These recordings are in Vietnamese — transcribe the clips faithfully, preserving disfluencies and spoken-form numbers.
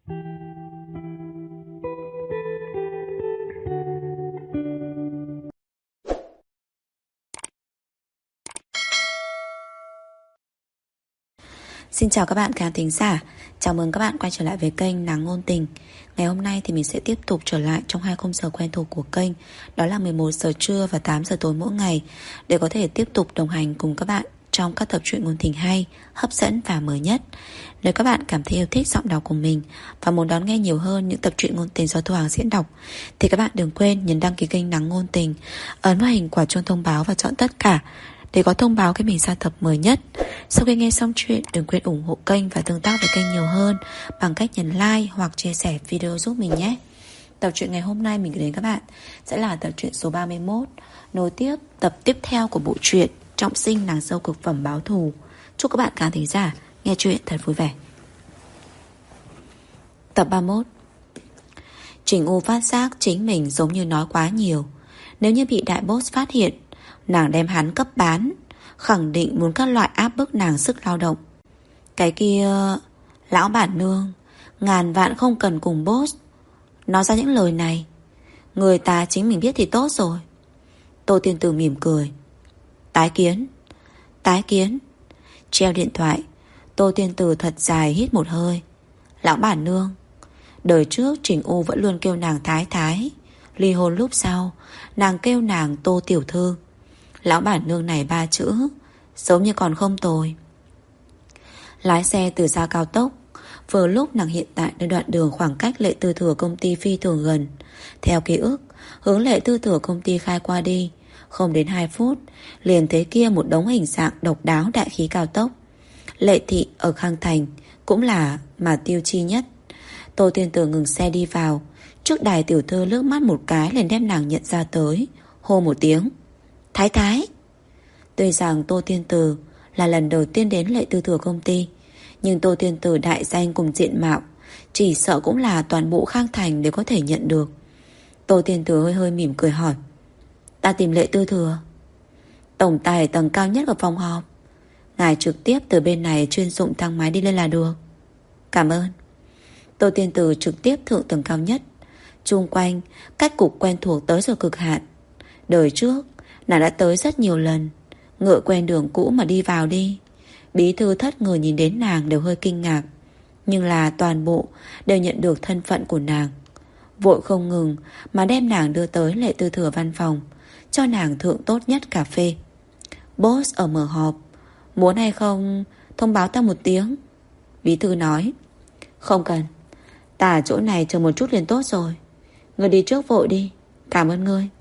Xin chào các bạn khán thính giả. Chào mừng các bạn quay trở lại với kênh Nàng Ngôn Tình. Ngày hôm nay thì mình sẽ tiếp tục trở lại trong hai khung giờ quen thuộc của kênh. Đó là mười một giờ trưa và tám giờ tối mỗi ngày, để có thể tiếp tục đồng hành cùng các bạn trong các tập truyện ngôn tình hay, hấp dẫn và mới nhất. Nếu các bạn cảm thấy yêu thích giọng đọc của mình và muốn đón nghe nhiều hơn những tập truyện ngôn tình do Thu Hằng diễn đọc, thì các bạn đừng quên nhấn đăng ký kênh Nàng Ngôn Tình, ấn vào hình quả chuông thông báo và chọn tất cả để có thông báo khi mình ra tập mới nhất. Sau khi nghe xong chuyện, đừng quên ủng hộ kênh và tương tác với kênh nhiều hơn bằng cách nhấn like hoặc chia sẻ video giúp mình nhé. Tập truyện ngày hôm nay mình gửi đến các bạn sẽ là tập truyện số ba mươi mốt, nối tiếp tập tiếp theo của bộ truyện Trọng Sinh Nàng Dâu Cực Phẩm Báo Thù. Chúc các bạn khán thính giả nghe truyện thật vui vẻ. Tập ba mươi mốt. Trình U phát giác chính mình giống như nói quá nhiều. Nếu như bị đại boss phát hiện, nàng đem hắn cấp bán, khẳng định muốn các loại áp bức nàng sức lao động. Cái kia, lão bản nương, ngàn vạn không cần cùng boss nói ra những lời này. Người ta chính mình biết thì tốt rồi. Tô Tiên Tử mỉm cười. Tái kiến. Tái kiến. Treo điện thoại, Tô Tiên Tử thật dài hít một hơi. Lão bản nương, đời trước Trình U vẫn luôn kêu nàng Thái Thái. Ly hôn lúc sau, nàng kêu nàng Tô Tiểu Thư. Lão bản nương này ba chữ giống như còn không tồi. Lái xe từ xa cao tốc. Vừa lúc nàng hiện tại nơi đoạn đường khoảng cách Lệ Tư Thừa công ty phi thường gần. Theo ký ức, hướng Lệ Tư Thừa công ty khai qua đi, không đến hai phút liền thấy kia một đống hình dạng độc đáo đại khí cao tốc. Lệ thị ở Khang Thành cũng là mà tiêu chi nhất. Tô Tiên Tử ngừng xe đi vào. Trước đài tiểu thư lướt mắt một cái liền đem nàng nhận ra tới, hô một tiếng Thái Thái. Tuy rằng Tô Tiên Tử là lần đầu tiên đến Lệ Tư Thừa công ty, nhưng Tô Tiên Tử đại danh cùng diện mạo chỉ sợ cũng là toàn bộ Khang Thành đều có thể nhận được. Tô Tiên Tử hơi hơi mỉm cười hỏi, ta tìm Lệ Tư Thừa. Tổng tài tầng cao nhất của phòng họp. Ngài trực tiếp từ bên này chuyên dụng thang máy đi lên là được. Cảm ơn. Tô Tiên Tử trực tiếp thượng tầng cao nhất. Chung quanh cách cục quen thuộc tới rồi cực hạn. Đời trước nàng đã tới rất nhiều lần, ngựa quen đường cũ mà đi vào đi. Bí thư thất người nhìn đến nàng đều hơi kinh ngạc, nhưng là toàn bộ đều nhận được thân phận của nàng. Vội không ngừng mà đem nàng đưa tới Lệ Tư Thừa văn phòng, cho nàng thượng tốt nhất cà phê. Boss ở mở họp, muốn hay không thông báo ta một tiếng. Bí thư nói, không cần, ta ở chỗ này chờ một chút liền tốt rồi. Ngươi đi trước vội đi. Cảm ơn ngươi.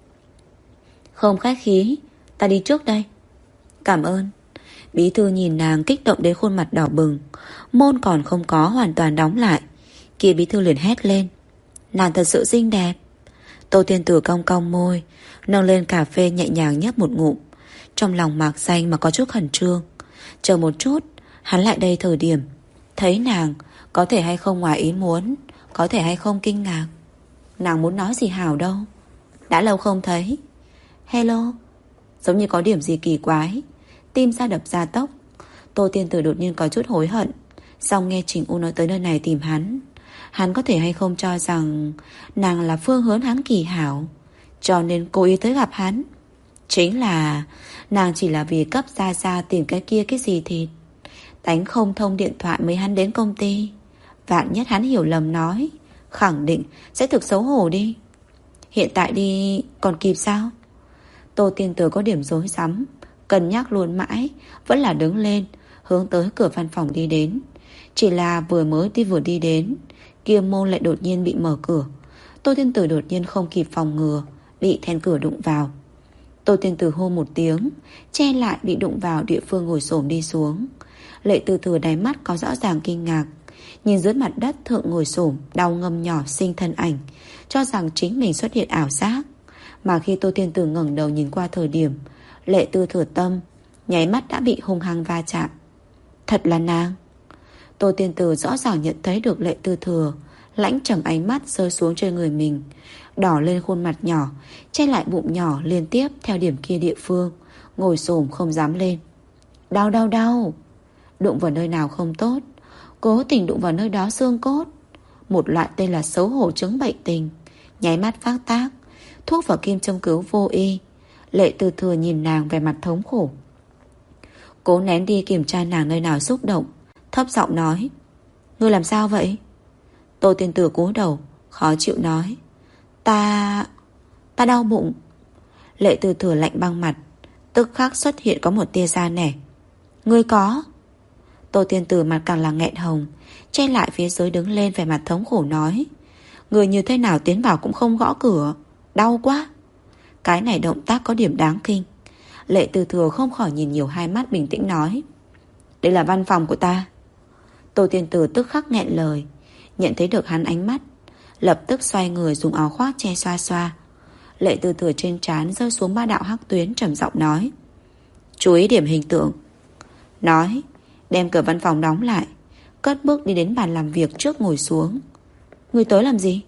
Không khách khí, ta đi trước đây. Cảm ơn. Bí thư nhìn nàng kích động đến khuôn mặt đỏ bừng. Môn còn không có hoàn toàn đóng lại, kia bí thư liền hét lên, nàng thật sự xinh đẹp. Tô Tiên Tử cong cong môi, nâng lên cà phê nhẹ nhàng nhấp một ngụm. Trong lòng mạc xanh mà có chút khẩn trương. Chờ một chút, hắn lại đây thời điểm thấy nàng, có thể hay không ngoài ý muốn, có thể hay không kinh ngạc. Nàng muốn nói gì hảo đâu. Đã lâu không thấy. Hello. Giống như có điểm gì kỳ quái, tim ra đập ra tốc. Tô Tiên Tử đột nhiên có chút hối hận. Xong nghe Trình U nói tới nơi này tìm hắn, hắn có thể hay không cho rằng nàng là phương hướng hắn kỳ hảo, cho nên cố ý tới gặp hắn. Chính là nàng chỉ là vì cấp ra ra tìm cái kia cái gì thịt, đánh không thông điện thoại mới hắn đến công ty. Vạn nhất hắn hiểu lầm nói, khẳng định sẽ thực xấu hổ đi. Hiện tại đi còn kịp sao? Tô Tiên Tử có điểm rối rắm, cân nhắc luôn mãi, vẫn là đứng lên hướng tới cửa văn phòng đi đến. Chỉ là vừa mới đi vừa đi đến, kia môn lại đột nhiên bị mở cửa. Tô Tiên Tử đột nhiên không kịp phòng ngừa, bị then cửa đụng vào. Tô Tiên Tử hô một tiếng, che lại bị đụng vào địa phương ngồi xổm đi xuống. Lệ Tư Thừa đáy mắt có rõ ràng kinh ngạc, nhìn dưới mặt đất thượng ngồi xổm đau ngâm nhỏ sinh thân ảnh, cho rằng chính mình xuất hiện ảo giác. Mà khi Tô Tiên Tử ngẩng đầu nhìn qua thời điểm, Lệ Tư Thừa tâm nháy mắt đã bị hung hăng va chạm. Thật là nàng. Tô Tiên Tử rõ ràng nhận thấy được Lệ Tư Thừa lãnh trầm ánh mắt rơi xuống trên người mình, đỏ lên khuôn mặt nhỏ, che lại bụng nhỏ liên tiếp theo điểm kia địa phương, ngồi xổm không dám lên. Đau đau đau. Đụng vào nơi nào không tốt, cố tình đụng vào nơi đó xương cốt. một loại tên là xấu hổ chứng bệnh tình, nháy mắt phát tác, thuốc và kim châm cứu vô y. Lệ Tư Thừa nhìn nàng về mặt thống khổ, cố nén đi kiểm tra nàng nơi nào xúc động, thấp giọng nói: Ngươi làm sao vậy? Tô Tiên Tử cúi đầu, khó chịu nói: Ta... ta đau bụng. Lệ Tư Thừa lạnh băng mặt, tức khắc xuất hiện có một tia da nẻ. Ngươi có? Tô Tiên Tử mặt càng là nghẹn hồng, che lại phía dưới đứng lên về mặt thống khổ nói: Người như thế nào tiến vào cũng không gõ cửa, đau quá. Cái này động tác có điểm đáng kinh. Lệ Tư Thừa không khỏi nhìn nhiều hai mắt, bình tĩnh nói: Đây là văn phòng của ta. Tô Tiên Tử tức khắc nghẹn lời, nhận thấy được hắn ánh mắt, lập tức xoay người dùng áo khoác che xoa xoa. Lệ Tư Thừa trên trán rơi xuống ba đạo hắc tuyến, trầm giọng nói: Chú ý điểm hình tượng. Nói, đem cửa văn phòng đóng lại, cất bước đi đến bàn làm việc trước ngồi xuống. Ngươi tới làm gì?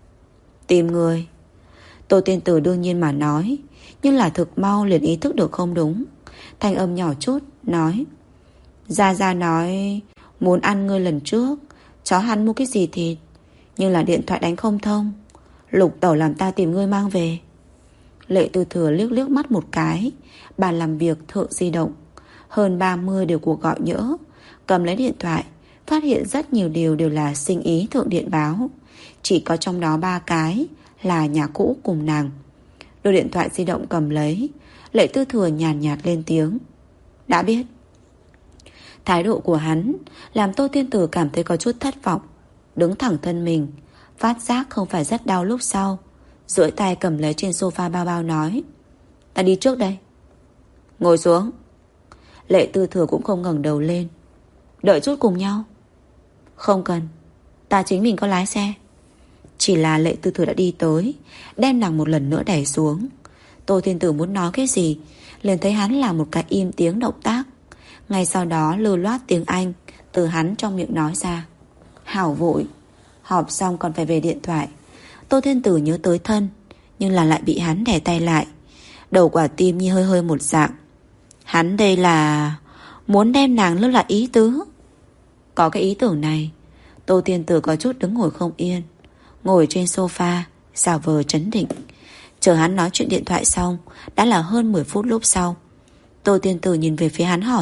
Tìm người. Tô Tiên Tử đương nhiên mà nói, nhưng là thực mau liền ý thức được không đúng. Thanh âm nhỏ chút nói: Gia Gia nói muốn ăn ngươi lần trước, chó hắn mua cái gì thịt, nhưng là điện thoại đánh không thông. Lục tẩu làm ta tìm ngươi mang về. Lệ Tư Thừa liếc liếc mắt một cái, bàn làm việc thượng di động, hơn ba mươi đều cuộc gọi nhỡ. Cầm lấy điện thoại, phát hiện rất nhiều điều đều là sinh ý thượng điện báo, chỉ có trong đó ba cái là nhà cũ cùng nàng. Đôi điện thoại di động cầm lấy, Lệ Tư Thừa nhàn nhạt, nhạt lên tiếng: Đã biết. Thái độ của hắn làm Tô Tiên Tử cảm thấy có chút thất vọng, đứng thẳng thân mình, phát giác không phải rất đau lúc sau, duỗi tay cầm lấy trên sofa bao bao nói: Ta đi trước đây. Ngồi xuống. Lệ Tư Thừa cũng không ngẩng đầu lên. Đợi chút cùng nhau. Không cần, ta chính mình có lái xe. Chỉ là Lệ Tư Thừa đã đi tới, đem nàng một lần nữa đẩy xuống. Tô Tiên Tử muốn nói cái gì, liền thấy hắn làm một cái im tiếng động tác. Ngay sau đó lưu loát tiếng Anh từ hắn trong miệng nói ra: Hảo vội, họp xong còn phải về điện thoại. Tô Thiên Tử nhớ tới thân, nhưng là lại bị hắn đè tay lại. Đầu quả tim như hơi hơi một dạng. Hắn đây là muốn đem nàng lưu lại ý tứ. Có cái ý tưởng này, Tô Thiên Tử có chút đứng ngồi không yên, ngồi trên sofa giả vờ trấn định. Chờ hắn nói chuyện điện thoại xong, đã là hơn mười phút lúc sau. Tô Thiên Tử nhìn về phía hắn hỏi: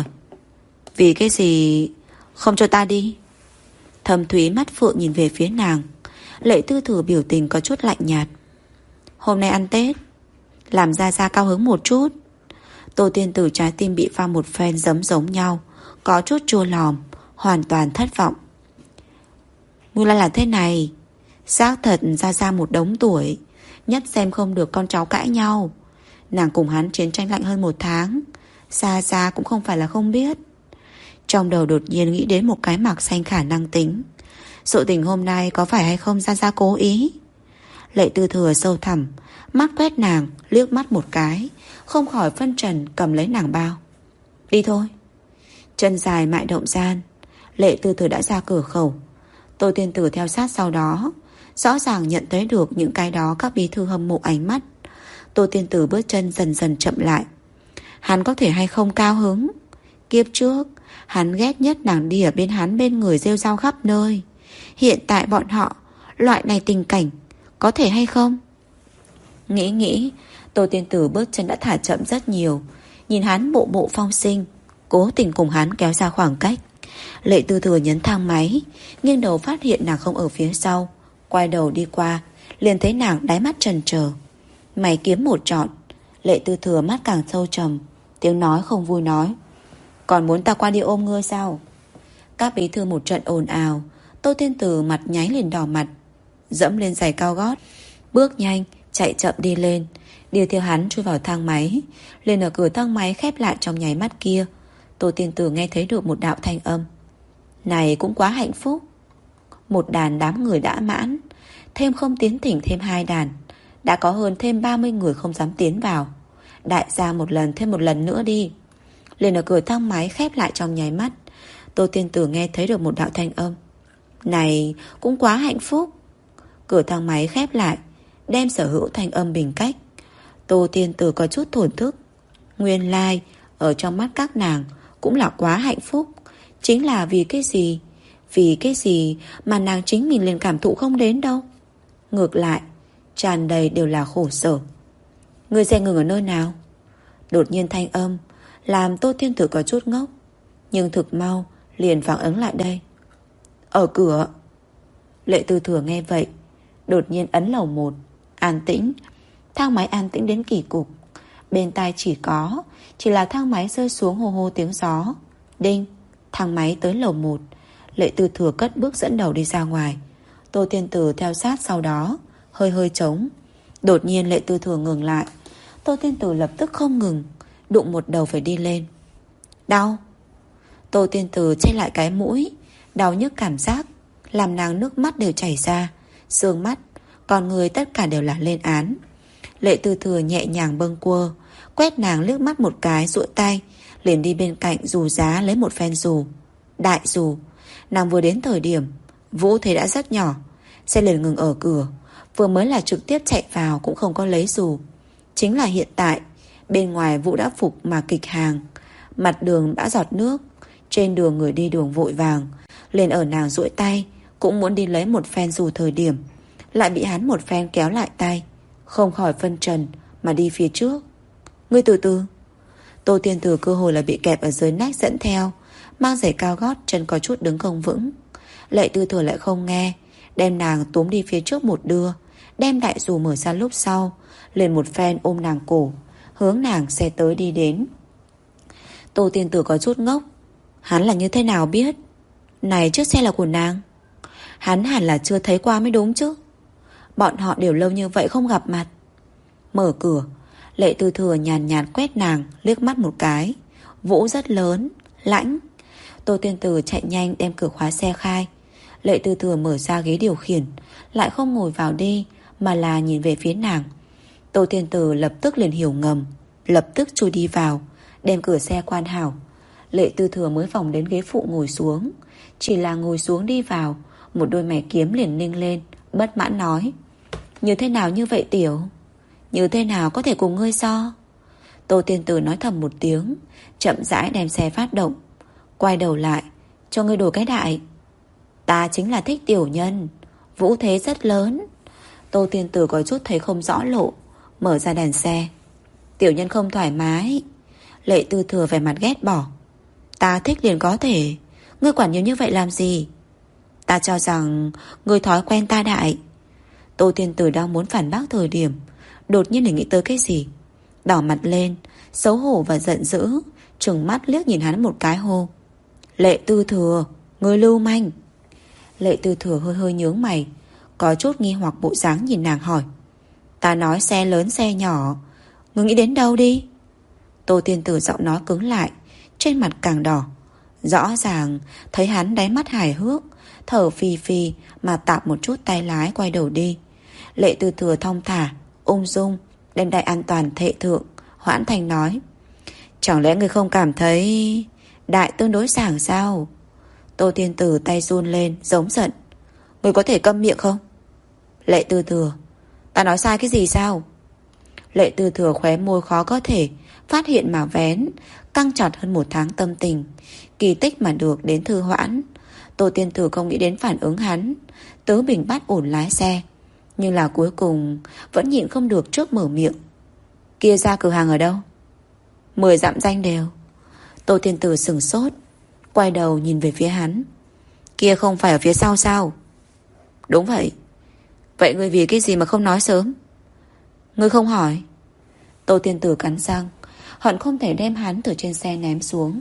Vì cái gì không cho ta đi? Thâm thúy mắt phượng nhìn về phía nàng. Lệ Tư Thừa biểu tình có chút lạnh nhạt: Hôm nay ăn Tết, làm Gia Gia cao hứng một chút. Tô Tiên Tử trái tim bị pha một phen giấm giống nhau, có chút chua lòm, hoàn toàn thất vọng. Nguyên lai là thế này. Xác thật Gia Gia một đống tuổi, nhất xem không được con cháu cãi nhau. Nàng cùng hắn chiến tranh lạnh hơn một tháng, Gia Gia cũng không phải là không biết. Trong đầu đột nhiên nghĩ đến một cái mạc xanh khả năng tính. Sự tình hôm nay có phải hay không Gia Gia cố ý? Lệ Tư Thừa sâu thẳm, mắt quét nàng, liếc mắt một cái, không khỏi phân trần cầm lấy nàng bao. Đi thôi. Chân dài mại động gian, Lệ Tư Thừa đã ra cửa khẩu. Tô Tiên Tử theo sát sau đó, rõ ràng nhận thấy được những cái đó các bí thư hâm mộ ánh mắt. Tô Tiên Tử bước chân dần dần chậm lại. Hắn có thể hay không cao hứng? Kiếp trước hắn ghét nhất nàng đi ở bên hắn bên người rêu rao khắp nơi. Hiện tại bọn họ loại này tình cảnh có thể hay không? Nghĩ nghĩ, Tô Tiên Tử bước chân đã thả chậm rất nhiều. Nhìn hắn bộ bộ phong sinh, cố tình cùng hắn kéo ra khoảng cách. Lệ Tư Thừa nhấn thang máy, nghiêng đầu phát hiện nàng không ở phía sau. Quay đầu đi qua, liền thấy nàng đáy mắt trần trờ. Mày kiếm một trọn. Lệ Tư Thừa mắt càng sâu trầm, tiếng nói không vui nói: Còn muốn ta qua đi ôm ngươi sao? Các bí thư một trận ồn ào. Tô Thiên Tử mặt nháy liền đỏ mặt, dẫm lên giày cao gót, bước nhanh chạy chậm đi lên, đi theo hắn chui vào thang máy. Lên ở cửa thang máy khép lại trong nháy mắt kia, Tô Thiên Tử nghe thấy được một đạo thanh âm: Này cũng quá hạnh phúc. Một đàn đám người đã mãn, thêm không tiến thỉnh thêm hai đàn, đã có hơn thêm ba mươi người không dám tiến vào. Đại gia một lần thêm một lần nữa đi. Lên ở cửa thang máy khép lại trong nháy mắt, Tô Tiên Tử nghe thấy được một đạo thanh âm: Này cũng quá hạnh phúc. Cửa thang máy khép lại, đem sở hữu thanh âm bình cách. Tô Tiên Tử có chút thổn thức. Nguyên lai ở trong mắt các nàng cũng là quá hạnh phúc. Chính là vì cái gì? Vì cái gì mà nàng chính mình liền cảm thụ không đến đâu. Ngược lại, tràn đầy đều là khổ sở. Người xe ngừng ở nơi nào? Đột nhiên thanh âm làm Tô Thiên Tử có chút ngốc, nhưng thực mau liền phản ứng lại đây. Ở cửa. Lệ Tư Thừa nghe vậy, đột nhiên ấn lầu một. An tĩnh. Thang máy an tĩnh đến kỳ cục. Bên tai chỉ có Chỉ là thang máy rơi xuống hô hô tiếng gió. Đinh. Thang máy tới lầu một. Lệ Tư Thừa cất bước dẫn đầu đi ra ngoài. Tô Thiên Tử theo sát sau đó, hơi hơi trống. Đột nhiên Lệ Tư Thừa ngừng lại. Tô Thiên Tử lập tức không ngừng, đụng một đầu phải đi lên. Đau. Tô Thiên Tử che lại cái mũi. Đau nhức cảm giác làm nàng nước mắt đều chảy ra. Sương mắt, còn người tất cả đều là lên án. Lệ Tư Thừa nhẹ nhàng bâng quơ, quét nàng liếc mắt một cái, duỗi tay liền đi bên cạnh dù giá lấy một phen dù. Đại dù. Nàng vừa đến thời điểm Vũ thấy đã rất nhỏ, xe liền ngừng ở cửa. Vừa mới là trực tiếp chạy vào cũng không có lấy dù. Chính là hiện tại bên ngoài Vũ đã phục mà kịch hàng. Mặt đường đã giọt nước. Trên đường người đi đường vội vàng, liền ở nàng duỗi tay cũng muốn đi lấy một phen dù thời điểm lại bị hắn một phen kéo lại tay, không khỏi phân trần mà đi phía trước. Ngươi từ từ. Tô Thiên Tử cơ hội là bị kẹp ở dưới nách dẫn theo, mang giày cao gót, chân có chút đứng không vững. Lệ Tư Thừa lại không nghe, đem nàng túm đi phía trước một đưa, đem đại dù mở ra lúc sau, liền một phen ôm nàng cổ, hướng nàng xe tới đi đến. Tô Thiên Tử có chút ngốc. Hắn là như thế nào biết này chiếc xe là của nàng? Hắn hẳn là chưa thấy qua mới đúng chứ. Bọn họ đều lâu như vậy không gặp mặt. Mở cửa, Lệ Tư Thừa nhàn nhạt quét nàng liếc mắt một cái. Vũ rất lớn, lãnh. Tô Thiên Tử chạy nhanh đem cửa khóa xe khai. Lệ Tư Thừa mở ra ghế điều khiển, lại không ngồi vào đi, mà là nhìn về phía nàng. Tô Thiên Tử lập tức liền hiểu ngầm, lập tức chui đi vào, đem cửa xe quan hảo. Lệ Tư Thừa mới vòng đến ghế phụ ngồi xuống. Chỉ là ngồi xuống đi vào, một đôi mày kiếm liền ninh lên, bất mãn nói: Như thế nào như vậy tiểu? Như thế nào có thể cùng ngươi so? Tô Thiên Tử nói thầm một tiếng, chậm rãi đem xe phát động. Quay đầu lại, cho ngươi đổi cái đại. Ta chính là thích tiểu nhân, vũ thế rất lớn. Tô Thiên Tử có chút thấy không rõ lộ, mở ra đèn xe. Tiểu nhân không thoải mái. Lệ Tư Thừa vẻ mặt ghét bỏ. Ta thích liền có thể, ngươi quản nhiều như vậy làm gì? Ta cho rằng ngươi thói quen ta đại. Tô Thiên Tử đang muốn phản bác thời điểm, đột nhiên để nghĩ tới cái gì, đỏ mặt lên, xấu hổ và giận dữ, trừng mắt liếc nhìn hắn một cái hô: Lệ Tư Thừa, ngươi lưu manh. Lệ Tư Thừa hơi hơi nhướng mày, có chút nghi hoặc bộ dáng nhìn nàng hỏi: Ta nói xe lớn xe nhỏ, ngươi nghĩ đến đâu đi? Tô Thiên Tử giọng nói cứng lại, trên mặt càng đỏ. Rõ ràng thấy hắn đáy mắt hài hước, thở phì phì mà tạp một chút tay lái quay đầu đi. Lệ Tư Thừa thong thả, ung dung đem đai an toàn thệ thượng, hoãn thành nói: Chẳng lẽ người không cảm thấy đại tương đối sảng sao? Tô Thiên Tử tay run lên giống giận: Người có thể câm miệng không? Lệ Tư Thừa: Ta nói sai cái gì sao? Lệ Tư Thừa khóe môi khó có thể phát hiện mà vén, căng chặt hơn một tháng tâm tình, kỳ tích mà được đến thư hoãn. Tô Thiên Tử không nghĩ đến phản ứng hắn, tứ bình bắt ổn lái xe, nhưng là cuối cùng vẫn nhịn không được trước mở miệng: Kia ra cửa hàng ở đâu? Mười dặm danh đều. Tô Thiên Tử sửng sốt, quay đầu nhìn về phía hắn: Kia không phải ở phía sau sao? Đúng vậy. Vậy ngươi vì cái gì mà không nói sớm? Ngươi không hỏi. Tô Thiên Tử cắn răng, hận không thể đem hắn từ trên xe ném xuống,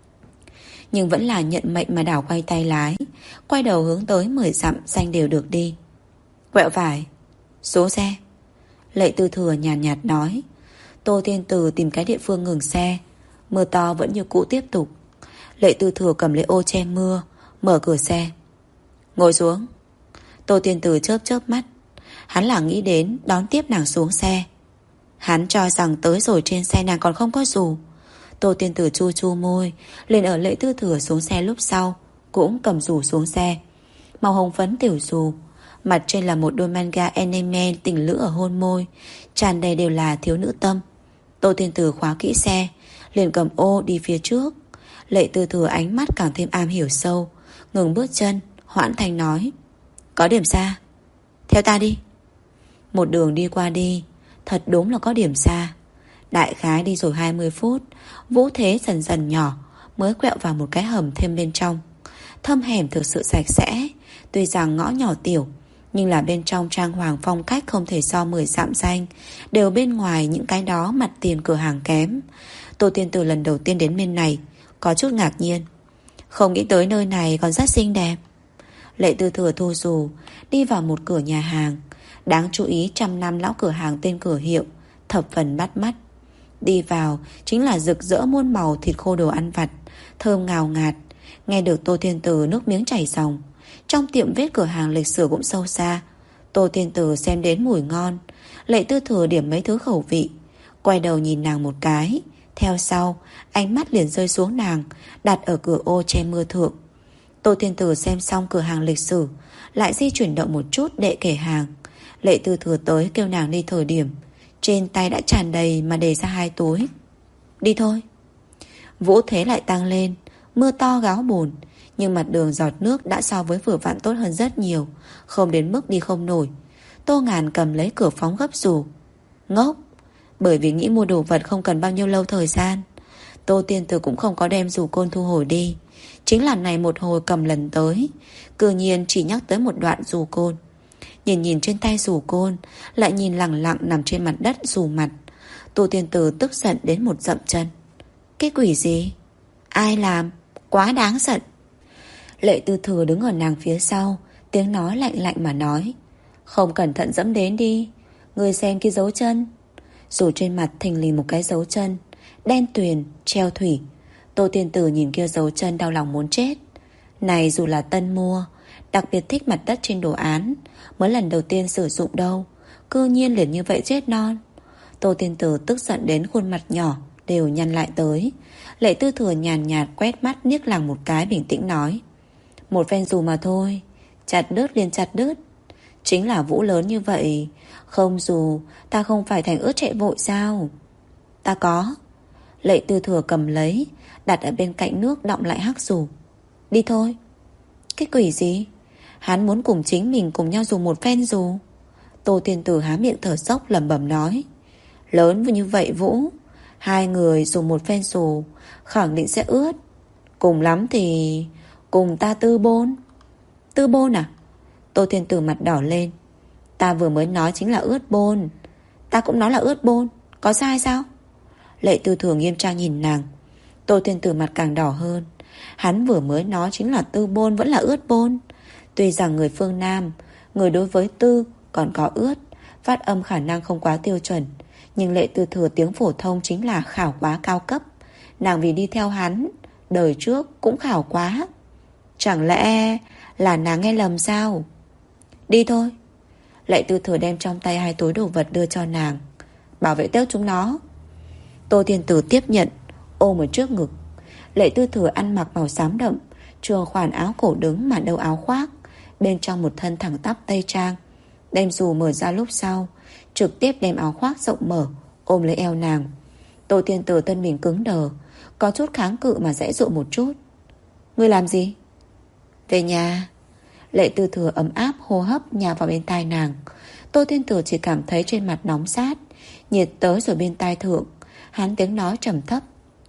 nhưng vẫn là nhận mệnh mà đảo quay tay lái, quay đầu hướng tới mười dặm xanh đều được đi. Quẹo phải, số xe. Lệ Tư Thừa nhàn nhạt, nhạt nói. Tô Thiên Tử tìm cái địa phương ngừng xe. Mưa to vẫn như cũ tiếp tục. Lệ Tư Thừa cầm lấy ô che mưa, mở cửa xe. Ngồi xuống. Tô Thiên Tử chớp chớp mắt, hắn là nghĩ đến đón tiếp nàng xuống xe. Hắn cho rằng tới rồi trên xe nàng còn không có dù. Tô Thiên Tử chu chu môi, liền ở Lệ Tư Thừa xuống xe lúc sau cũng cầm dù xuống xe. Màu hồng phấn tiểu dù, mặt trên là một đôi manga anime tình lữ ở hôn môi, tràn đầy đều là thiếu nữ tâm. Tô Thiên Tử khóa kỹ xe, liền cầm ô đi phía trước. Lệ Tư Thừa ánh mắt càng thêm am hiểu sâu, ngừng bước chân, hoãn thanh nói: Có điểm xa, theo ta đi. Một đường đi qua đi, thật đúng là có điểm xa. Đại khái đi rồi hai mươi phút, vũ thế dần dần nhỏ, mới quẹo vào một cái hầm thêm bên trong. Thâm hẻm thực sự sạch sẽ, tuy rằng ngõ nhỏ tiểu, nhưng là bên trong trang hoàng phong cách không thể so mười dặm xanh. Đều bên ngoài những cái đó mặt tiền cửa hàng kém. Tô Tiên Tử lần đầu tiên đến bên này, có chút ngạc nhiên. Không nghĩ tới nơi này còn rất xinh đẹp. Lệ Tư Thừa thu dù, đi vào một cửa nhà hàng. Đáng chú ý trăm năm lão cửa hàng tên cửa hiệu, thập phần bắt mắt. Đi vào chính là rực rỡ muôn màu thịt khô đồ ăn vặt, thơm ngào ngạt. Nghe được Tô Tiên Tử nước miếng chảy ròng. Trong tiệm vết cửa hàng lịch sử cũng sâu xa. Tô Tiên Tử xem đến mùi ngon. Lệ Tư Thừa điểm mấy thứ khẩu vị, quay đầu nhìn nàng một cái. Theo sau, ánh mắt liền rơi xuống nàng, đặt ở cửa ô che mưa thượng. Tô Tiên Tử xem xong cửa hàng lịch sử, lại di chuyển động một chút để kể hàng. Lệ Tư Thừa tới kêu nàng đi thời điểm, trên tay đã tràn đầy mà đề ra hai túi. Đi thôi. Vũ thế lại tăng lên, mưa to gáo bùn, nhưng mặt đường giọt nước đã so với vừa vặn tốt hơn rất nhiều, không đến mức đi không nổi. Tô Ngàn cầm lấy cửa phóng gấp dù. Ngốc, bởi vì nghĩ mua đồ vật không cần bao nhiêu lâu thời gian. Tô Tiên Tử cũng không có đem dù côn thu hồi đi. Chính là này một hồi cầm lần tới, cư nhiên chỉ nhắc tới một đoạn dù côn. Nhìn nhìn trên tay dù côn, lại nhìn lặng lặng nằm trên mặt đất dù mặt. Tô Tiên Tử tức giận đến một dậm chân. Cái quỷ gì? Ai làm? Quá đáng giận. Lệ Tư Thừa đứng ở nàng phía sau, tiếng nói lạnh lạnh mà nói: Không cẩn thận dẫm đến đi. Người xem cái dấu chân. Dù trên mặt thình lình một cái dấu chân, đen tuyền, treo thủy. Tô Tiên Tử nhìn kia dấu chân đau lòng muốn chết. Này dù là tân mua, đặc biệt thích mặt đất trên đồ án, mới lần đầu tiên sử dụng đâu, cư nhiên liền như vậy chết non. Tô Tiên Tử tức giận đến khuôn mặt nhỏ đều nhăn lại tới. Lệ Tư Thừa nhàn nhạt quét mắt liếc nàng một cái, bình tĩnh nói: Một phen dù mà thôi, chặt đứt liền chặt đứt. Chính là vũ lớn như vậy, không dù ta không phải thành ướt chạy vội sao? Ta có. Lệ Tư Thừa cầm lấy, đặt ở bên cạnh nước đọng lại hắc dù. Đi thôi. Cái quỷ gì? Hắn muốn cùng chính mình cùng nhau dùng một phen dù. Tô Tiên Tử há miệng thở dốc lẩm bẩm nói: Lớn như vậy Vũ, hai người dùng một phen dù khẳng định sẽ ướt. Cùng lắm thì cùng ta tư bôn. Tư bôn à? Tô Tiên Tử mặt đỏ lên. Ta vừa mới nói chính là ướt bôn. Ta cũng nói là ướt bôn, có sai sao? Lệ Tư Thừa nghiêm trang nhìn nàng. Tô Tiên Tử mặt càng đỏ hơn. Hắn vừa mới nói chính là tư bôn vẫn là ướt bôn. Tuy rằng người phương Nam, người đối với tư còn có ướt, phát âm khả năng không quá tiêu chuẩn, nhưng Lệ Tư Thừa tiếng phổ thông chính là khảo quá cao cấp. Nàng vì đi theo hắn, đời trước cũng khảo quá. Chẳng lẽ là nàng nghe lầm sao? Đi thôi. Lệ Tư Thừa đem trong tay hai túi đồ vật đưa cho nàng. Bảo vệ tốt chúng nó. Tô Tiên Tử tiếp nhận, ôm ở trước ngực. Lệ Tư Thừa ăn mặc màu xám đậm, trường khoản áo cổ đứng mà đâu áo khoác, bên trong một thân thẳng tắp tây trang. Đem dù mở ra lúc sau, trực tiếp đem áo khoác rộng mở, ôm lấy eo nàng. Tô Tiên Tử thân mình cứng đờ, có chút kháng cự mà dãy dụ một chút. Ngươi làm gì? Về nhà. Lệ Tư Thừa ấm áp hô hấp nhào vào bên tai nàng. Tô Tiên Tử chỉ cảm thấy trên mặt nóng sát, nhiệt tới rồi bên tai thượng. Hắn tiếng nói trầm thấp: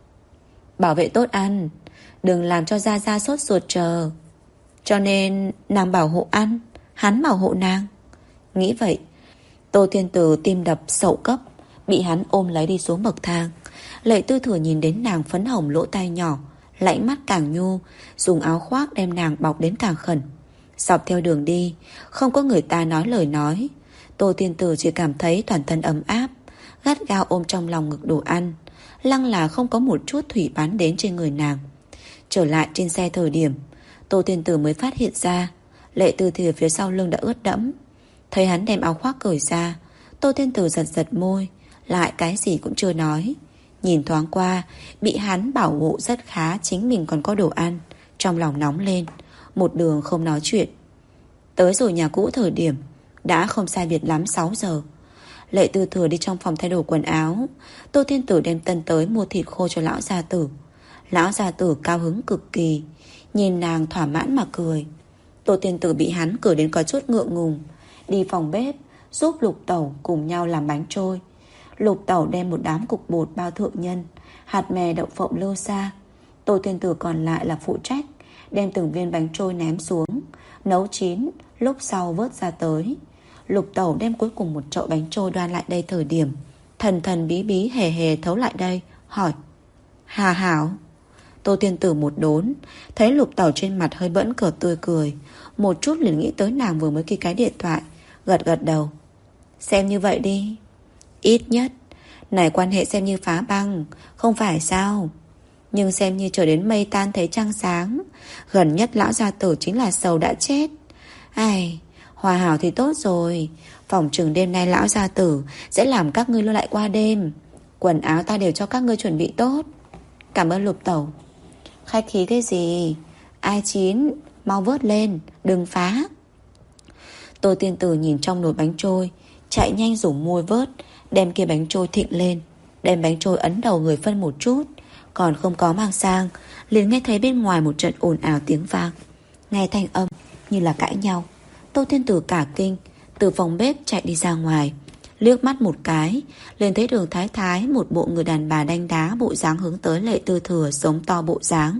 Bảo vệ tốt ăn, đừng làm cho Gia Gia sốt ruột chờ. Cho nên nàng bảo hộ ăn, hắn bảo hộ nàng. Nghĩ vậy, Tô Tiên Tử tim đập sậu cấp, bị hắn ôm lấy đi xuống bậc thang. Lệ Tư Thừa nhìn đến nàng phấn hồng lỗ tai nhỏ, lãnh mắt càng nhu, dùng áo khoác đem nàng bọc đến càng khẩn. Dọc theo đường đi, không có người ta nói lời nói. Tô Tiên Tử chỉ cảm thấy toàn thân ấm áp, gắt gao ôm trong lòng ngực đồ ăn, lăng là không có một chút thủy bắn đến trên người nàng. Trở lại trên xe thời điểm, Tô Tiên Tử mới phát hiện ra Lệ Tư Thừa phía sau lưng đã ướt đẫm. Thấy hắn đem áo khoác cởi ra, Tô Tiên Tử giật giật môi, lại cái gì cũng chưa nói. Nhìn thoáng qua, bị hắn bảo hộ rất khá, chính mình còn có đồ ăn, trong lòng nóng lên, một đường không nói chuyện. Tới rồi nhà cũ thời điểm đã không sai biệt lắm sáu giờ. Lệ Tư Thừa đi trong phòng thay đổi quần áo. Tô Tiên Tử đem tân tới mua thịt khô cho lão gia tử. Lão gia tử cao hứng cực kỳ, nhìn nàng thỏa mãn mà cười. Tô Tiên Tử bị hắn cười đến có chút ngượng ngùng, đi phòng bếp giúp Lục Tẩu cùng nhau làm bánh trôi. Lục Tẩu đem một đám cục bột bao thượng nhân, hạt mè đậu phộng lô xa. Tô Tiên Tử còn lại là phụ trách đem từng viên bánh trôi ném xuống, nấu chín, lúc sau vớt ra tới. Lục Tẩu đem cuối cùng một chậu bánh trôi đoan lại đây thời điểm, thần thần bí bí hề hề thấu lại đây, hỏi: Hà Hảo. Tô Tiên Tử một đốn, thấy Lục Tẩu trên mặt hơi bẫn cợt tươi cười, một chút liền nghĩ tới nàng vừa mới ký cái điện thoại, gật gật đầu. Xem như vậy đi. Ít nhất này quan hệ xem như phá băng, không phải sao? Nhưng xem như chờ đến mây tan thấy trăng sáng, gần nhất lão gia tử chính là sầu đã chết. Ai, hòa hảo thì tốt rồi. Phòng chừng đêm nay lão gia tử sẽ làm các ngươi lưu lại qua đêm. Quần áo ta đều cho các ngươi chuẩn bị tốt. Cảm ơn Lục Tẩu. Khách khí cái gì? Ai chín, mau vớt lên, đừng phá. Tô Tiên Tử nhìn trong nồi bánh trôi, chạy nhanh dùng môi vớt, đem kia bánh trôi thịnh lên, đem bánh trôi ấn đầu người phân một chút, còn không có mang sang, liền nghe thấy bên ngoài một trận ồn ào tiếng vang, nghe thanh âm như là cãi nhau. Tô Tiên Tử cả kinh, từ phòng bếp chạy đi ra ngoài, liếc mắt một cái, liền thấy Đường Thái Thái một bộ người đàn bà đanh đá bộ dáng hướng tới Lệ Tư Thừa sống to bộ dáng.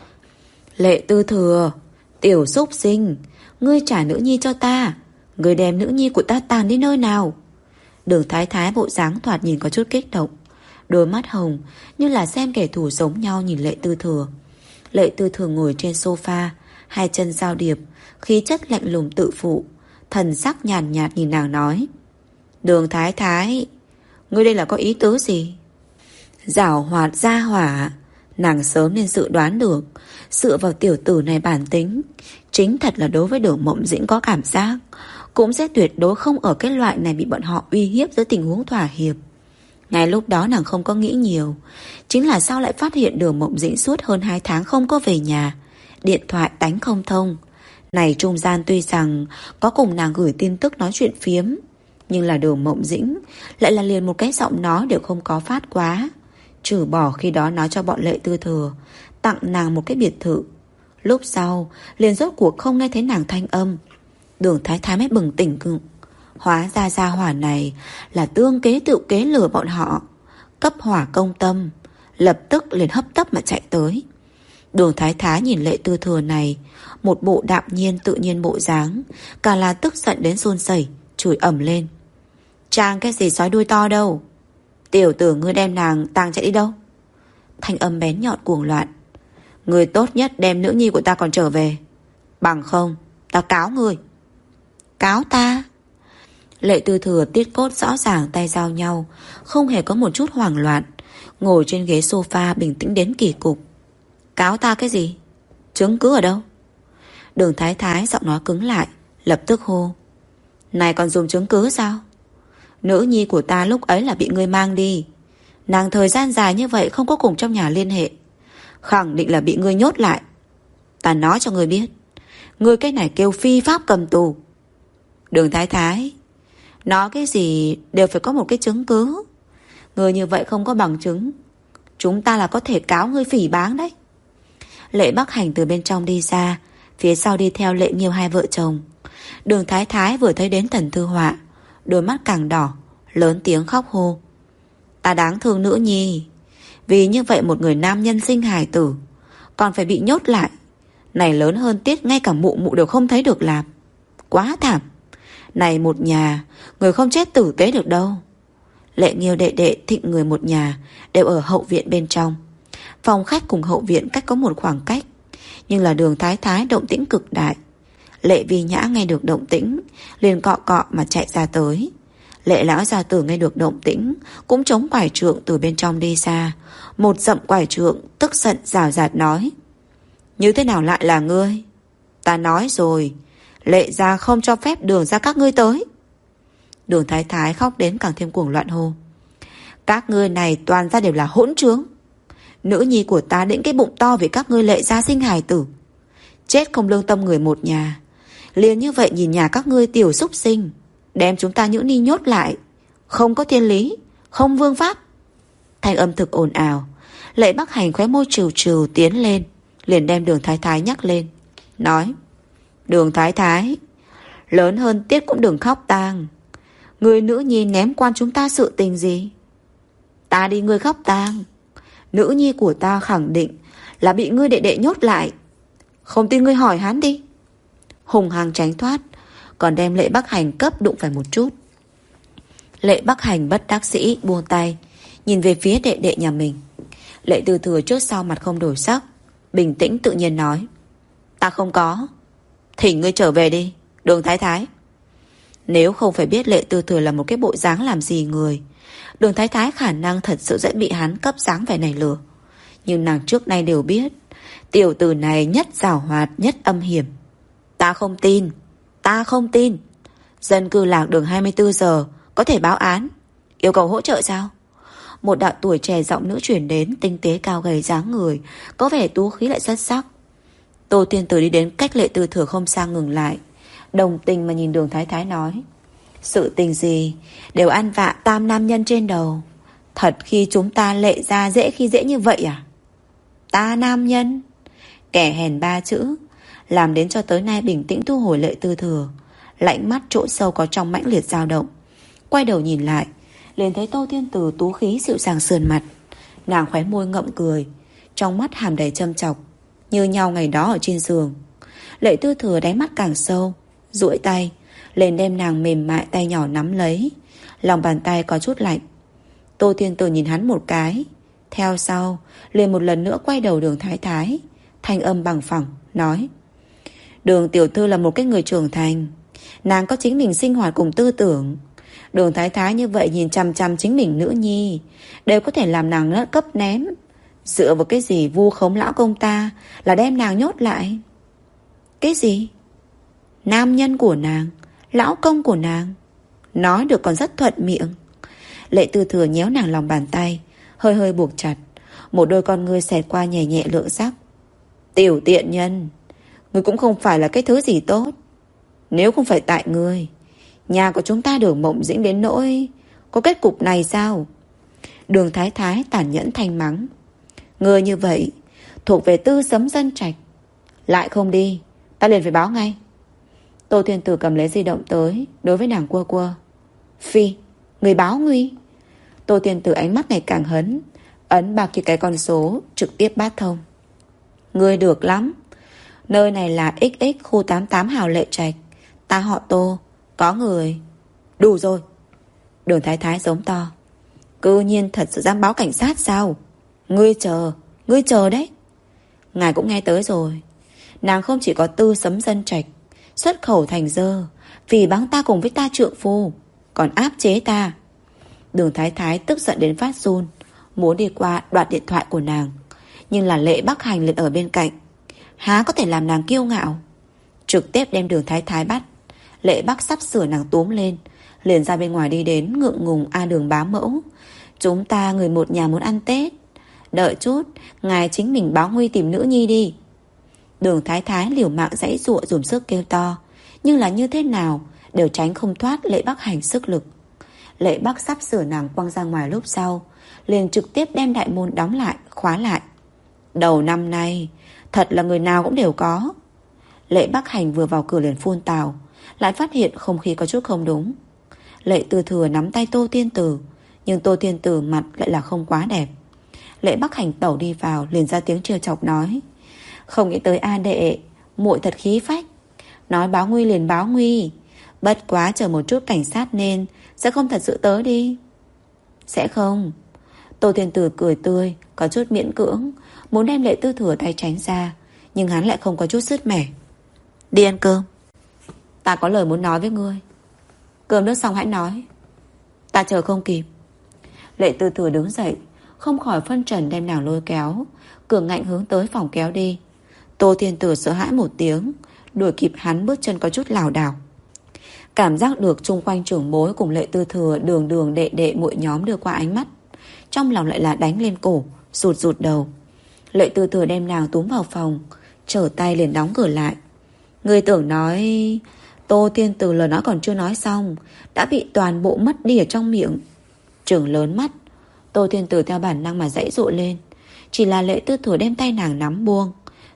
Lệ Tư Thừa, tiểu súc sinh, ngươi trả nữ nhi cho ta, ngươi đem nữ nhi của ta tàn đi nơi nào? Đường Thái Thái bộ dáng thoạt nhìn có chút kích động, đôi mắt hồng như là xem kẻ thù giống nhau nhìn Lệ Tư Thừa. Lệ Tư Thừa ngồi trên sofa, hai chân giao điệp, khí chất lạnh lùng tự phụ, thần sắc nhàn nhạt, nhạt nhìn nàng nói: Đường Thái Thái, ngươi đây là có ý tứ gì? Giảo hoạt gia hỏa, nàng sớm nên dự đoán được, dựa vào tiểu tử này bản tính, chính thật là đối với Đường Mộng Dĩnh có cảm giác, cũng sẽ tuyệt đối không ở cái loại này bị bọn họ uy hiếp dưới tình huống thỏa hiệp. Ngay lúc đó nàng không có nghĩ nhiều, chính là sao lại phát hiện Đường Mộng Dĩnh suốt hơn hai tháng không có về nhà, điện thoại đánh không thông. Này trung gian tuy rằng có cùng nàng gửi tin tức nói chuyện phiếm, nhưng là Đường Mộng Dĩnh lại là liền một cái giọng nói đều không có phát quá, trừ bỏ khi đó nói cho bọn Lệ Tư Thừa tặng nàng một cái biệt thự. Lúc sau liền rốt cuộc không nghe thấy nàng thanh âm. Đường Thái Thái mới bừng tỉnh cự, hóa ra gia hỏa này là tương kế tự kế lừa bọn họ, cấp hỏa công tâm, lập tức liền hấp tấp mà chạy tới. Đường Thái Thái nhìn Lệ Tư Thừa này, một bộ đạm nhiên tự nhiên bộ dáng, cả là tức giận đến run rẩy, chửi ầm lên: Trang cái gì sói đuôi to đâu, tiểu tử ngươi đem nàng tàng chạy đi đâu? Thanh âm bén nhọn cuồng loạn: Ngươi tốt nhất đem nữ nhi của ta còn trở về, bằng không ta cáo ngươi. Cáo ta? Lệ Tư Thừa tiết cốt rõ ràng, tay giao nhau, không hề có một chút hoảng loạn, ngồi trên ghế sofa bình tĩnh đến kỳ cục. Cáo ta cái gì? Chứng cứ ở đâu? Đường Thái Thái giọng nói cứng lại, lập tức hô: Này còn dùng chứng cứ sao? Nữ nhi của ta lúc ấy là bị ngươi mang đi, nàng thời gian dài như vậy không có cùng trong nhà liên hệ, khẳng định là bị ngươi nhốt lại. Ta nói cho ngươi biết, ngươi cái này kêu phi pháp cầm tù. Đường Thái Thái, nói cái gì đều phải có một cái chứng cứ. Ngươi như vậy không có bằng chứng, chúng ta là có thể cáo ngươi phỉ báng đấy. Lệ Bắc Hành từ bên trong đi ra, phía sau đi theo Lệ Nghiêu hai vợ chồng. Đường Thái Thái vừa thấy đến Tần Thư Họa, đôi mắt càng đỏ, lớn tiếng khóc hô: Ta đáng thương nữ nhi, vì như vậy một người nam nhân sinh hài tử còn phải bị nhốt lại, này lớn hơn tiết ngay cả mụ mụ đều không thấy được làm, quá thảm. Này một nhà, người không chết tử tế được đâu. Lệ Nghiêu đệ đệ thịnh người một nhà đều ở hậu viện bên trong. Phòng khách cùng hậu viện cách có một khoảng cách, nhưng là Đường Thái Thái động tĩnh cực đại. Lệ Vi Nhã nghe được động tĩnh liền cọ cọ mà chạy ra tới. Lệ lão gia tử nghe được động tĩnh cũng chống quải trượng từ bên trong đi ra, một dậm quải trượng tức giận rào rạt nói: Như thế nào lại là ngươi? Ta nói rồi, Lệ gia không cho phép Đường gia các ngươi tới. Đường Thái Thái khóc đến càng thêm cuồng loạn hô: Các ngươi này toàn ra đều là hỗn trướng. Nữ nhi của ta định cái bụng to vì các ngươi Lệ gia sinh hài tử, chết không lương tâm người một nhà. Liền như vậy nhìn nhà các ngươi tiểu súc sinh, đem chúng ta nhũ ni nhốt lại, không có thiên lý, không vương pháp. Thanh âm thực ồn ào. Lệ Bắc Hành khóe môi trừ trừ tiến lên, liền đem Đường Thái Thái nhắc lên, nói: Đường Thái Thái, lớn hơn Tiết cũng đừng khóc tang. Người nữ nhi ném quan chúng ta sự tình gì? Ta đi ngươi khóc tang. Nữ nhi của ta khẳng định là bị ngươi đệ đệ nhốt lại. Không tin ngươi hỏi hắn đi. Hùng hăng tránh thoát, còn đem Lệ Bắc Hành cấp đụng phải một chút. Lệ Bắc Hành bất đắc dĩ buông tay, nhìn về phía đệ đệ nhà mình. Lệ Tư Thừa trước sau mặt không đổi sắc, bình tĩnh tự nhiên nói: Ta không có. Thỉnh ngươi trở về đi, Đường Thái Thái. Nếu không phải biết Lệ Tư Thừa là một cái bộ dáng làm gì người, Đường Thái Thái khả năng thật sự sẽ bị hắn cấp dáng vẻ này lừa. Nhưng nàng trước nay đều biết tiểu tử này nhất giảo hoạt, nhất âm hiểm. Ta không tin, ta không tin. Dân cư lạc đường hai mươi bốn giờ có thể báo án, yêu cầu hỗ trợ sao? Một đạo tuổi trẻ giọng nữ chuyển đến, tinh tế cao gầy dáng người, có vẻ tú khí lại rất sắc. Tô Tiên Tử đi đến cách Lệ Tư Thừa không xa ngừng lại, đồng tình mà nhìn Đường Thái Thái nói: Sự tình gì đều ăn vạ tam nam nhân trên đầu. Thật khi chúng ta Lệ gia dễ khi dễ như vậy à? Ta nam nhân, kẻ hèn ba chữ, làm đến cho tới nay bình tĩnh thu hồi Lệ Tư Thừa, lãnh mắt chỗ sâu có trong mãnh liệt dao động. Quay đầu nhìn lại, liền thấy Tô Tiên Tử tú khí dịu dàng sườn mặt. Nàng khóe môi ngậm cười, trong mắt hàm đầy châm chọc, như nhau ngày đó ở trên giường. Lệ Tư Thừa đáy mắt càng sâu, duỗi tay lên đem nàng mềm mại tay nhỏ nắm lấy. Lòng bàn tay có chút lạnh. Tô Tiên Tử nhìn hắn một cái, theo sau liền một lần nữa quay đầu Đường Thái Thái, thanh âm bằng phẳng nói: Đường tiểu thư là một cái người trưởng thành, nàng có chính mình sinh hoạt cùng tư tưởng. Đường Thái Thái như vậy nhìn chăm chăm chính mình nữ nhi, đều có thể làm nàng nỡ cấp ném. Dựa vào cái gì vu khống lão công ta là đem nàng nhốt lại? Cái gì? Nam nhân của nàng, lão công của nàng. Nói được còn rất thuận miệng. Lệ Tư Thừa nhéo nàng lòng bàn tay, hơi hơi buộc chặt. Một đôi con ngươi xẹt qua nhẹ nhẹ lượng sắc. Tiểu tiện nhân, ngươi cũng không phải là cái thứ gì tốt. Nếu không phải tại ngươi, nhà của chúng ta Đường Mộng Dĩnh đến nỗi có kết cục này sao? Đường Thái Thái tàn nhẫn thanh mắng: Ngươi như vậy thuộc về tư sấm dân trạch, lại không đi ta liền phải báo ngay. Tô Thiên Tử cầm lấy di động tới, đối với nàng quơ quơ: Phi, người báo nguy. Tô Thiên Tử ánh mắt ngày càng hấn, ấn bạc như cái con số, trực tiếp bát thông. Ngươi được lắm. Nơi này là ích ích khu tám mươi tám Hào Lệ Trạch. Ta họ Tô, có người. Đủ rồi. Đường Thái Thái giống to: Cư nhiên thật sự dám báo cảnh sát sao? Ngươi chờ, ngươi chờ đấy. Ngài cũng nghe tới rồi, nàng không chỉ có tư sấm dân trạch, xuất khẩu thành dơ, vì báng ta cùng với ta trượng phu, còn áp chế ta. Đường Thái Thái tức giận đến phát run, muốn đi qua đoạt điện thoại của nàng, nhưng là Lệ Bắc Hành liền ở bên cạnh, há có thể làm nàng kiêu ngạo. Trực tiếp đem Đường Thái Thái bắt. Lệ Bắc sắp sửa nàng túm lên, liền ra bên ngoài đi đến, ngượng ngùng: A Đường bá mẫu, chúng ta người một nhà muốn ăn Tết, đợi chút ngài chính mình báo nguy tìm nữ nhi đi. Đường Thái Thái liều mạng giãy giụa dùng sức kêu to, nhưng là như thế nào đều tránh không thoát Lệ Bắc Hành sức lực. Lệ Bắc sắp sửa nàng quăng ra ngoài lúc sau, liền trực tiếp đem đại môn đóng lại, khóa lại. Đầu năm nay thật là người nào cũng đều có. Lệ Bắc Hành vừa vào cửa liền phun tào, lại phát hiện không khí có chút không đúng. Lệ Tư Thừa nắm tay Tô Tiên Tử, nhưng Tô Tiên Tử mặt lại là không quá đẹp. Lệ Bắc Hành tẩu đi vào liền ra tiếng trêu chọc nói: Không nghĩ tới a đệ, muội thật khí phách, nói báo nguy liền báo nguy. Bất quá chờ một chút cảnh sát nên sẽ không thật sự tới đi. Sẽ không. Tô Tiên Tử cười tươi, có chút miễn cưỡng, muốn đem Lệ Tư Thừa tay tránh ra, nhưng hắn lại không có chút sứt mẻ. Đi ăn cơm. Ta có lời muốn nói với ngươi. Cơm nước xong hãy nói. Ta chờ không kịp. Lệ Tư Thừa đứng dậy, không khỏi phân trần đem nàng lôi kéo, cường ngạnh hướng tới phòng kéo đi. Tô Thiên Tử sợ hãi một tiếng, đuổi kịp hắn, bước chân có chút lảo đảo. Cảm giác được chung quanh trưởng bối cùng Lệ Tư Thừa, đường đường đệ đệ muội nhóm đưa qua ánh mắt, trong lòng lại là đánh lên cổ, rụt rụt đầu. Lệ Tư Thừa đem nàng túm vào phòng, trở tay liền đóng cửa lại. Người tưởng nói... Tô Thiên Tử lời nói còn chưa nói xong, đã bị toàn bộ mất đi ở trong miệng. Trừng lớn mắt, Tô Thiên Tử theo bản năng mà giãy dụa lên. Chỉ là Lệ Tư Thừa đem tay nàng nắm buông,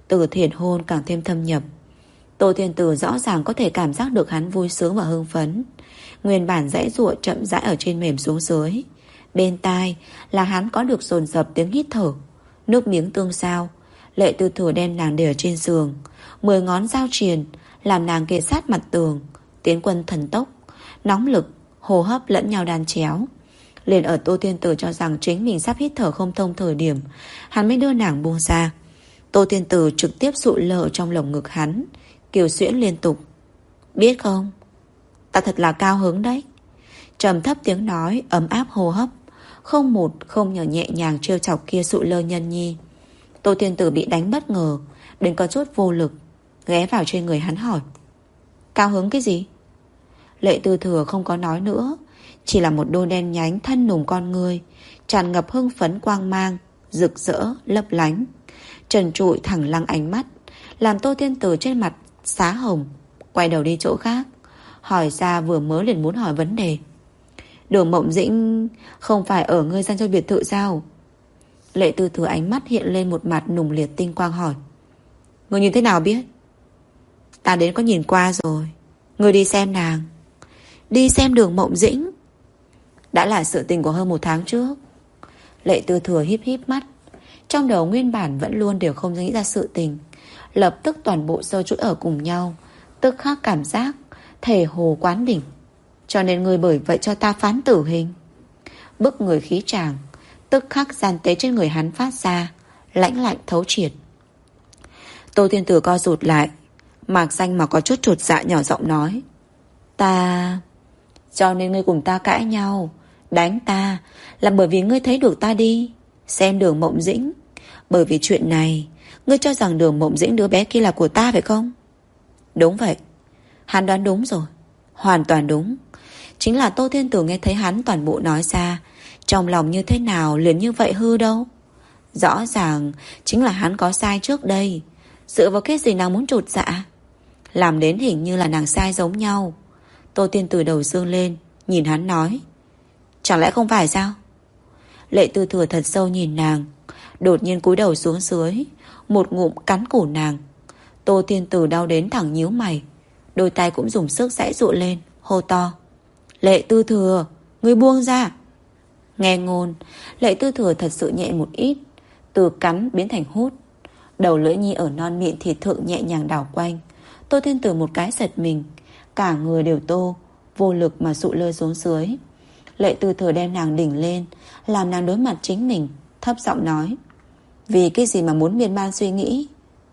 Từ thiện hôn càng thêm thâm nhập. Tô Thiên Tử rõ ràng có thể cảm giác được hắn vui sướng và hưng phấn. Nguyên bản giãy giụa chậm rãi ở trên mềm xuống dưới. Bên tai là hắn có được dồn dập tiếng hít thở, nước miếng tương giao. Lệ Tư Thừa đem nàng để ở trên giường, mười ngón giao triền làm nàng kề sát mặt tường. Tiến quân thần tốc, nóng lực, hô hấp lẫn nhau đan chéo. Liền ở Tô Thiên Tử cho rằng chính mình sắp hít thở không thông thời điểm, hắn mới đưa nàng buông ra. Tô Thiên Tử trực tiếp sụi lơ trong lồng ngực hắn, kiều xuyễn liên tục. Biết không, ta thật là cao hứng đấy. Trầm thấp tiếng nói, ấm áp hô hấp, không một không nhờ nhẹ nhàng trêu chọc kia sụi lơ nhân nhi. Tô Thiên Tử bị đánh bất ngờ, đến có chút vô lực, ghé vào trên người hắn hỏi: cao hứng cái gì? Lệ Tư Thừa không có nói nữa, chỉ là một đôi đen nhánh thân nùng con người, tràn ngập hưng phấn quang mang, rực rỡ, lấp lánh. Trần trụi thẳng lăng ánh mắt, làm Tô Thiên Tử trên mặt xá hồng, quay đầu đi chỗ khác, hỏi ra vừa mới liền muốn hỏi vấn đề. Đường Mộng Dĩnh không phải ở ngươi Giang Châu biệt thự sao? Lệ Tư Thừa ánh mắt hiện lên một mặt nùng liệt tinh quang hỏi: ngươi như thế nào biết? Ta đến có nhìn qua rồi. Ngươi đi xem nàng. Đi xem Đường Mộng Dĩnh? Đã là sự tình của hơn một tháng trước. Lệ Tư Thừa híp híp mắt, trong đầu nguyên bản vẫn luôn đều không nghĩ ra sự tình, lập tức toàn bộ sâu chuỗi ở cùng nhau, tức khắc cảm giác thể hồ quán đỉnh. Cho nên ngươi bởi vậy cho ta phán tử hình. Bức người khí tràng, tức khắc gian tế trên người hắn phát ra, lãnh lạnh thấu triệt. Tô Thiên Tử co rụt lại, mạc danh mà có chút chột dạ nhỏ giọng nói: ta... Cho nên ngươi cùng ta cãi nhau, đánh ta là bởi vì ngươi thấy được ta đi xem Đường Mộng Dĩnh. Bởi vì chuyện này, ngươi cho rằng Đường Mộng Dĩnh đứa bé kia là của ta phải không? Đúng vậy. Hắn đoán đúng rồi, hoàn toàn đúng. Chính là Tô Thiên Tử nghe thấy hắn toàn bộ nói ra, trong lòng như thế nào liền như vậy hư đâu. Rõ ràng chính là hắn có sai trước đây. Dựa vào cái gì nàng muốn trột dạ, làm đến hình như là nàng sai giống nhau. Tô Thiên Tử đầu dương lên, nhìn hắn nói: chẳng lẽ không phải sao? Lệ Tư Thừa thật sâu nhìn nàng, đột nhiên cúi đầu xuống dưới, một ngụm cắn cổ nàng. Tô Thiên Tử đau đến thẳng nhíu mày, đôi tay cũng dùng sức giãy giụa lên, hô to: Lệ Tư Thừa, ngươi buông ra. Nghe ngôn, Lệ Tư Thừa thật sự nhẹ một ít, từ cắn biến thành hút. Đầu lưỡi nhi ở non miệng thịt thượng nhẹ nhàng đảo quanh. Tô Thiên Tử một cái giật mình, cả người đều tô, vô lực mà sụi lơ xuống dưới. Lệ Tư Thừa đem nàng đỉnh lên, làm nàng đối mặt chính mình, thấp giọng nói: vì cái gì mà muốn miên man suy nghĩ?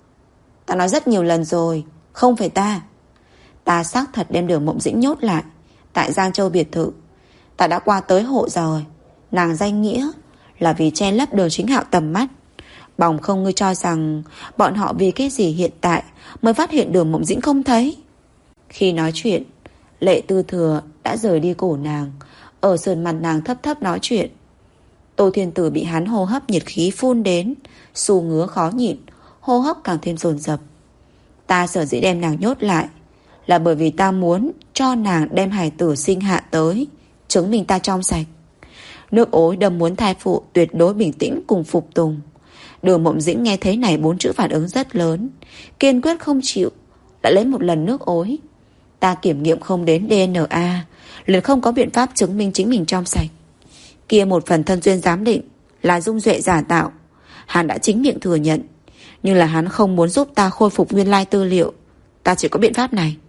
Ta nói rất nhiều lần rồi, không phải ta. Ta xác thật đem Đường Mộng Dĩnh nhốt lại tại Giang Châu biệt thự. Ta đã qua tới hộ rồi. Nàng danh nghĩa là vì che lấp Đường Chính Hạo tầm mắt. Bỏng không ngươi cho rằng bọn họ vì cái gì hiện tại mới phát hiện Đường Mộng Dĩnh không thấy? Khi nói chuyện, Lệ Tư Thừa đã rời đi cổ nàng, ở sườn mặt nàng thấp thấp nói chuyện. Tô Thiên Tử bị hắn hô hấp nhiệt khí phun đến, xù ngứa khó nhịn, hô hấp càng thêm dồn dập. Ta sở dĩ đem nàng nhốt lại là bởi vì ta muốn cho nàng đem hài tử sinh hạ tới, chứng minh ta trong sạch. Nước ối đâm muốn thai phụ tuyệt đối bình tĩnh cùng phục tùng. Đường Mộng Dĩnh nghe thấy này bốn chữ phản ứng rất lớn, kiên quyết không chịu, đã lấy một lần nước ối. Ta kiểm nghiệm không đến đê en a, liền không có biện pháp chứng minh chính mình trong sạch. Kia một phần thân duyên giám định là dung duệ giả tạo, hắn đã chính miệng thừa nhận, nhưng là hắn không muốn giúp ta khôi phục nguyên lai tư liệu. Ta chỉ có biện pháp này.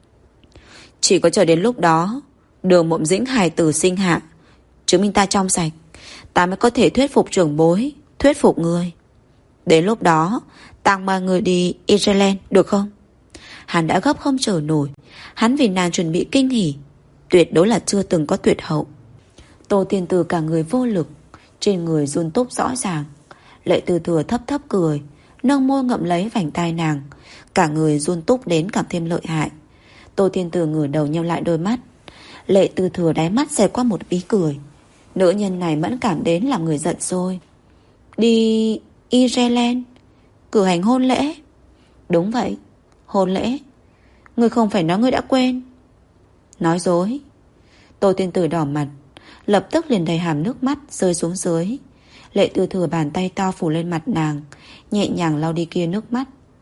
Chỉ có chờ đến lúc đó Đường Mộng Dĩnh hài tử sinh hạ, chứng minh ta trong sạch, ta mới có thể thuyết phục trưởng bối, thuyết phục người. Đến lúc đó ta mang người đi Ireland được không? Hắn đã gấp không chờ nổi, hắn vì nàng chuẩn bị kinh hỉ, tuyệt đối là chưa từng có tuyệt hậu. Tô Thiên Tử cả người vô lực, trên người run túc rõ ràng. Lệ Tư Thừa thấp thấp cười, nâng môi ngậm lấy vành tai nàng, cả người run túc đến cảm thêm lợi hại. Tô Thiên Tử ngửa đầu nheo lại đôi mắt. Lệ Tư Thừa đáy mắt xẹt qua một ý cười. Nữ nhân này mẫn cảm đến làm người giận rồi. Đi Ireland cử hành hôn lễ? Đúng vậy, hôn lễ. Ngươi không phải nói ngươi đã quên? Nói dối. Tô Thiên Tử đỏ mặt, lập tức liền đầy hàm nước mắt rơi xuống dưới. Lệ Tư Thừa bàn tay to phủ lên mặt nàng, nhẹ nhàng lau đi kia nước mắt,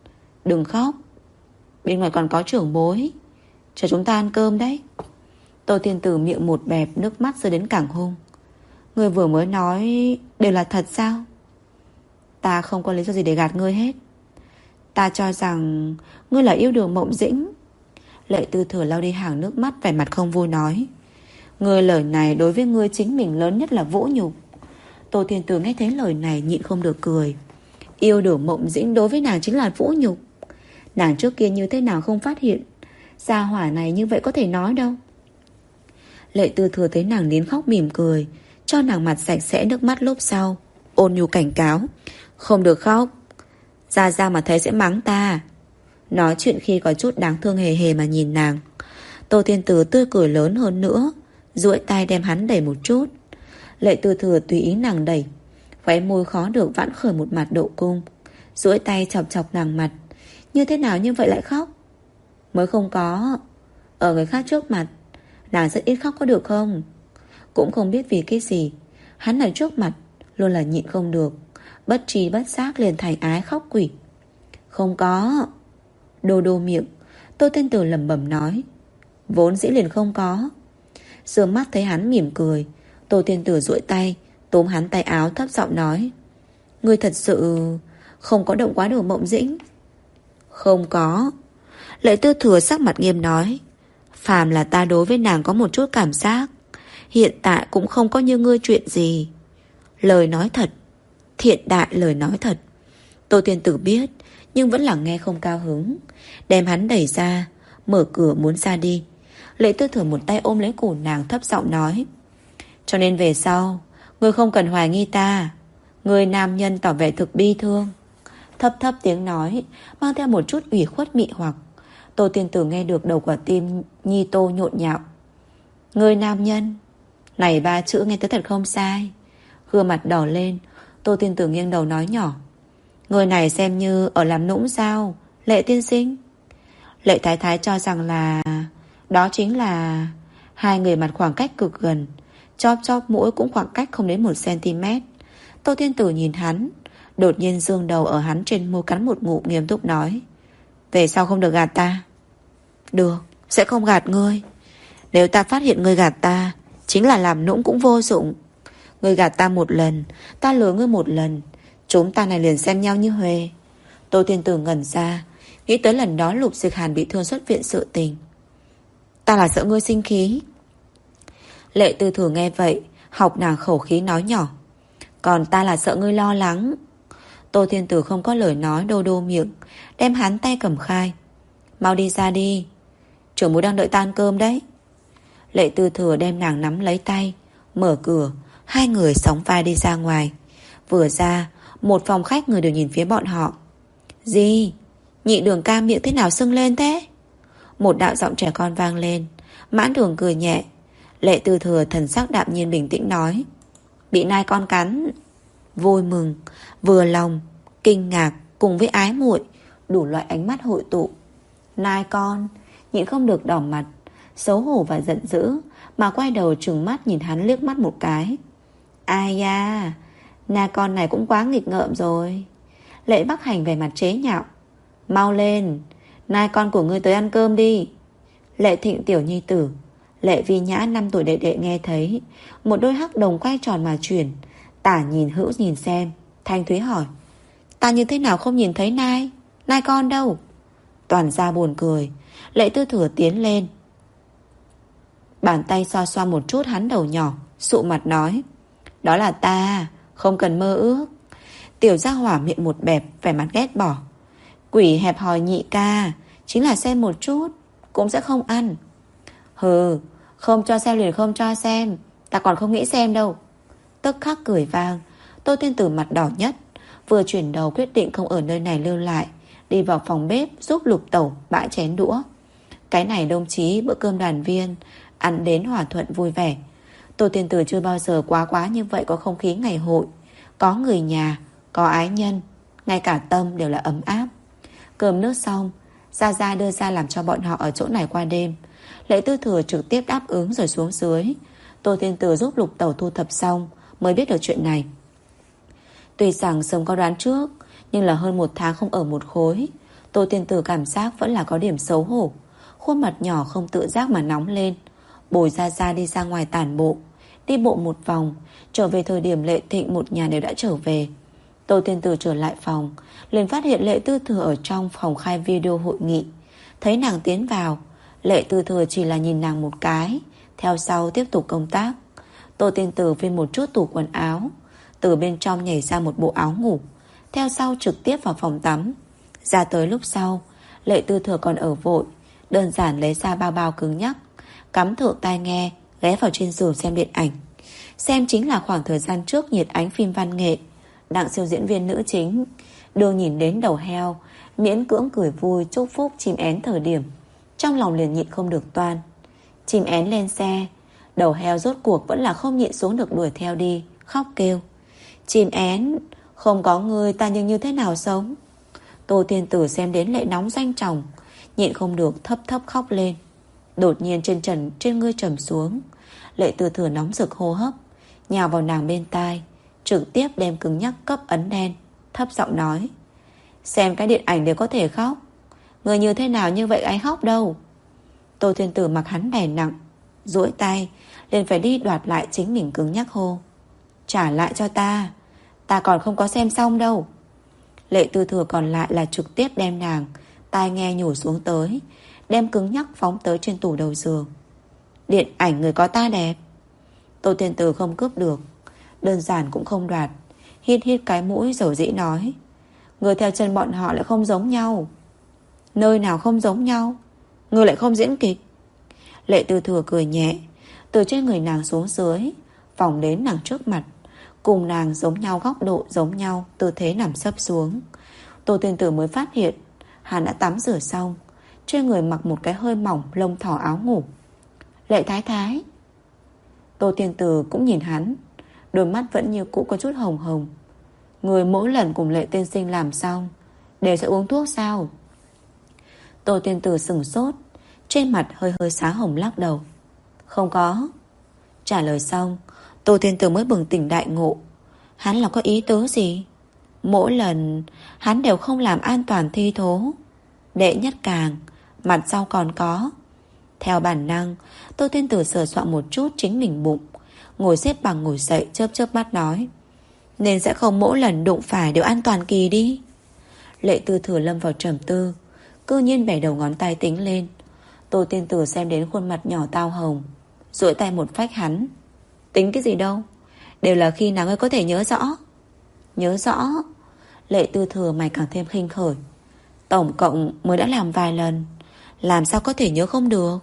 Đừng khóc, bên ngoài còn có trưởng bối chờ chúng ta ăn cơm đấy. Tô Thiên Tử miệng một bẹp, nước mắt rơi đến cẳng hông. Ngươi vừa mới nói đều là thật sao? Ta không có lý do gì để gạt ngươi hết. Ta cho rằng ngươi là yêu Đường Mộng Dĩnh. Lệ Tư Thừa lau đi hàng nước mắt, vẻ mặt không vui nói. Ngươi lời này đối với ngươi chính mình lớn nhất là vũ nhục. Tô Thiên Tử nghe thấy lời này nhịn không được cười. Yêu Đường Mộng Dĩnh đối với nàng chính là vũ nhục. Nàng trước kia như thế nào không phát hiện. Gia hỏa này như vậy có thể nói đâu. Lệ Tư Thừa thấy nàng nín khóc mỉm cười, cho nàng mặt sạch sẽ nước mắt lúc sau, ôn nhu cảnh cáo. Không được khóc, Gia Gia mà thấy sẽ mắng ta. Nói chuyện khi có chút đáng thương hề hề mà nhìn nàng. Tô Thiên Tử tươi cười lớn hơn nữa, duỗi tay đem hắn đẩy một chút. Lệ Tư Thừa tùy ý nàng đẩy, khóe môi khó được vãn khởi một mặt độ cung, duỗi tay chọc chọc nàng mặt. Như thế nào như vậy lại khóc? Mới không có. Ở người khác trước mặt nàng rất ít khóc có được không? Cũng không biết vì cái gì, hắn ở trước mặt luôn là nhịn không được, bất trí bất giác liền thành ái khóc quỷ. Không có. Đô đô miệng, Tô Thiên Tử lẩm bẩm nói. Vốn dĩ liền không có. Dương mắt thấy hắn mỉm cười, Tô Thiên Tử duỗi tay túm hắn tay áo, thấp giọng nói. Ngươi thật sự không có động quá Đường Mộng Dĩnh? Không có. Lệ Tư Thừa sắc mặt nghiêm nói. Phàm là ta đối với nàng có một chút cảm giác, hiện tại cũng không có như ngươi chuyện gì. Lời nói thật, thiện đại lời nói thật. Tô Thiên Tử biết, nhưng vẫn là nghe không cao hứng, đem hắn đẩy ra, mở cửa muốn ra đi. Lệ Tư Thừa một tay ôm lấy cổ nàng, thấp giọng nói. Cho nên về sau ngươi không cần hoài nghi ta. Người nam nhân tỏ vẻ thực bi thương. Thấp thấp tiếng nói mang theo một chút ủy khuất mị hoặc. Tô Thiên Tử nghe được đầu quả tim nhi tô nhộn nhạo. Người nam nhân, này ba chữ nghe tới thật không sai. Gương mặt đỏ lên, Tô Thiên Tử nghiêng đầu nói nhỏ. Người này xem như ở làm nũng sao, Lệ tiên sinh? Lệ Thái Thái cho rằng là đó chính là hai người mặt khoảng cách cực gần, chóp chóp mũi cũng khoảng cách không đến một cm. Tô Thiên Tử nhìn hắn, đột nhiên dương đầu ở hắn trên môi cắn một ngụm, nghiêm túc nói. Về sau không được gạt ta. Được, sẽ không gạt ngươi. Nếu ta phát hiện ngươi gạt ta, chính là làm nũng cũng vô dụng. Ngươi gạt ta một lần, ta lừa ngươi một lần, chúng ta này liền xem nhau như huề. Tô Thiên Tử ngẩn ra, nghĩ tới lần đó Lục Dịch Hàn bị thương xuất viện sự tình. Ta là sợ ngươi sinh khí. Lệ Tư Thừa nghe vậy, học nàng khẩu khí nói nhỏ. Còn ta là sợ ngươi lo lắng. Tô Thiên Tử không có lời nói, đô đô miệng, đem hắn tay cầm khai. Mau đi ra đi, trưởng bối đang đợi ta ăn cơm đấy. Lệ Tư Thừa đem nàng nắm lấy tay, mở cửa, hai người sóng vai đi ra ngoài. Vừa ra, một phòng khách người đều nhìn phía bọn họ. Gì? Nhị Đường ca miệng thế nào sưng lên thế? Một đạo giọng trẻ con vang lên. Mãn Đường cười nhẹ. Lệ Tư Thừa thần sắc đạm nhiên bình tĩnh nói. Bị nai con cắn. Vui mừng, vừa lòng, kinh ngạc cùng với ái muội, đủ loại ánh mắt hội tụ. Nai con, nhịn không được đỏ mặt, xấu hổ và giận dữ, mà quay đầu trừng mắt nhìn hắn liếc mắt một cái. Ai da, nai con này cũng quá nghịch ngợm rồi. Lệ Bắc Hành về mặt chế nhạo. Mau lên, nai con của ngươi tới ăn cơm đi. Lệ Thịnh tiểu nhi tử, Lệ Vi Nhã năm tuổi đệ đệ nghe thấy, một đôi hắc đồng quay tròn mà chuyển, tả nhìn hữu nhìn xem. Thanh Thúy hỏi. Ta như thế nào không nhìn thấy nai? Nai con đâu? Toàn ra buồn cười. Lệ Tư Thừa tiến lên, bàn tay xoa xoa một chút hắn đầu nhỏ, sụ mặt nói. Đó là ta, không cần mơ ước. Tiểu gia hỏa miệng một bẹp, vẻ mặt ghét bỏ. Quỷ hẹp hòi nhị ca, chính là xem một chút cũng sẽ không ăn. Hừ, không cho xem liền không cho xem, ta còn không nghĩ xem đâu. Tức khắc cười vang. Tô Thiên Tử mặt đỏ nhất, vừa chuyển đầu quyết định không ở nơi này lưu lại, đi vào phòng bếp giúp Lục Tẩu bãi chén đũa. Cái này đồng chí bữa cơm đoàn viên ăn đến hòa thuận vui vẻ. Tô Thiên Tử chưa bao giờ quá quá như vậy, có không khí ngày hội, có người nhà, có ái nhân, ngay cả tâm đều là ấm áp. Cơm nước xong, Gia Gia đưa ra làm cho bọn họ ở chỗ này qua đêm. Lệ Tư Thừa trực tiếp đáp ứng rồi xuống dưới. Tô Thiên Tử giúp Lục Tẩu thu thập xong mới biết được chuyện này. Tuy rằng sớm có đoán trước, nhưng là hơn một tháng không ở một khối, Tô Tiên Tử cảm giác vẫn là có điểm xấu hổ. Khuôn mặt nhỏ không tự giác mà nóng lên. Bồi ra ra đi ra ngoài tản bộ. Đi bộ một vòng. Trở về thời điểm Lệ Thịnh một nhà đều đã trở về. Tô Tiên Tử trở lại phòng, liền phát hiện Lệ Tư Thừa ở trong phòng khai video hội nghị. Thấy nàng tiến vào, Lệ Tư Thừa chỉ là nhìn nàng một cái, theo sau tiếp tục công tác. Tô Tiên Tử viên một chút tủ quần áo, từ bên trong nhảy ra một bộ áo ngủ, theo sau trực tiếp vào phòng tắm. Ra tới lúc sau, Lệ Tư Thừa còn ở vội, đơn giản lấy ra bao bao cứng nhắc, cắm thượng tai nghe, ghé vào trên giường xem điện ảnh. Xem chính là khoảng thời gian trước nhiệt ánh phim văn nghệ. Đặng siêu diễn viên nữ chính Đường nhìn đến đầu heo, miễn cưỡng cười vui chúc phúc chim én thời điểm, trong lòng liền nhịn không được toan. Chim én lên xe, đầu heo rốt cuộc vẫn là không nhịn xuống được đuổi theo đi, khóc kêu: chim én, không có người ta nhưng như thế nào sống. Tô Tiên Tử xem đến lệ nóng doanh tròng, nhịn không được thấp thấp khóc lên. Đột nhiên trên trần trên ngươi trầm xuống. Lệ Tư Thừa nóng rực hô hấp, nhào vào nàng bên tai, trực tiếp đem cứng nhắc cấp ấn đen, thấp giọng nói: xem cái điện ảnh đều có thể khóc, người như thế nào như vậy ai khóc đâu. Tô Thiên Tử mặc hắn đè nặng, duỗi tay liền phải đi đoạt lại chính mình cứng nhắc hô: trả lại cho ta, ta còn không có xem xong đâu. Lệ Tư Thừa còn lại là trực tiếp đem nàng tai nghe nhổ xuống tới, đem cứng nhắc phóng tới trên tủ đầu giường. Điện ảnh người có ta đẹp. Tô Thiên Tử không cướp được, đơn giản cũng không đoạt, hít hít cái mũi dầu dĩ nói: người theo chân bọn họ lại không giống nhau. Nơi nào không giống nhau? Người lại không diễn kịch. Lệ Tư Thừa cười nhẹ, từ trên người nàng xuống dưới, vòng đến nàng trước mặt, cùng nàng giống nhau góc độ giống nhau, tư thế nằm sấp xuống. Tô Thiên Tử mới phát hiện hắn đã tắm rửa xong, trên người mặc một cái hơi mỏng lông thỏ áo ngủ. Lệ Thái Thái. Tô Thiên Tử cũng nhìn hắn, đôi mắt vẫn như cũ có chút hồng hồng. Người mỗi lần cùng Lệ tiên sinh làm xong đều sẽ uống thuốc sao? Tô Thiên Tử sửng sốt, trên mặt hơi hơi xá hồng lắc đầu: không có. Trả lời xong, Tô Thiên Tử mới bừng tỉnh đại ngộ, hắn là có ý tứ gì? Mỗi lần hắn đều không làm an toàn thi thố. Đệ nhất càng, mặt sau còn có. Theo bản năng, Tô Thiên Tử sờ soạn một chút chính mình bụng, ngồi xếp bằng ngồi dậy, chớp chớp mắt nói: nên sẽ không mỗi lần đụng phải đều an toàn kỳ đi. Lệ Tư Thừa lâm vào trầm tư, cư nhiên bẻ đầu ngón tay tính lên. Tô Thiên Tử xem đến khuôn mặt nhỏ tao hồng, duỗi tay một phách hắn: tính cái gì đâu, đều là khi nào ngươi có thể nhớ rõ. Nhớ rõ? Lệ Tư Thừa mày càng thêm khinh khởi: tổng cộng mới đã làm vài lần, làm sao có thể nhớ không được?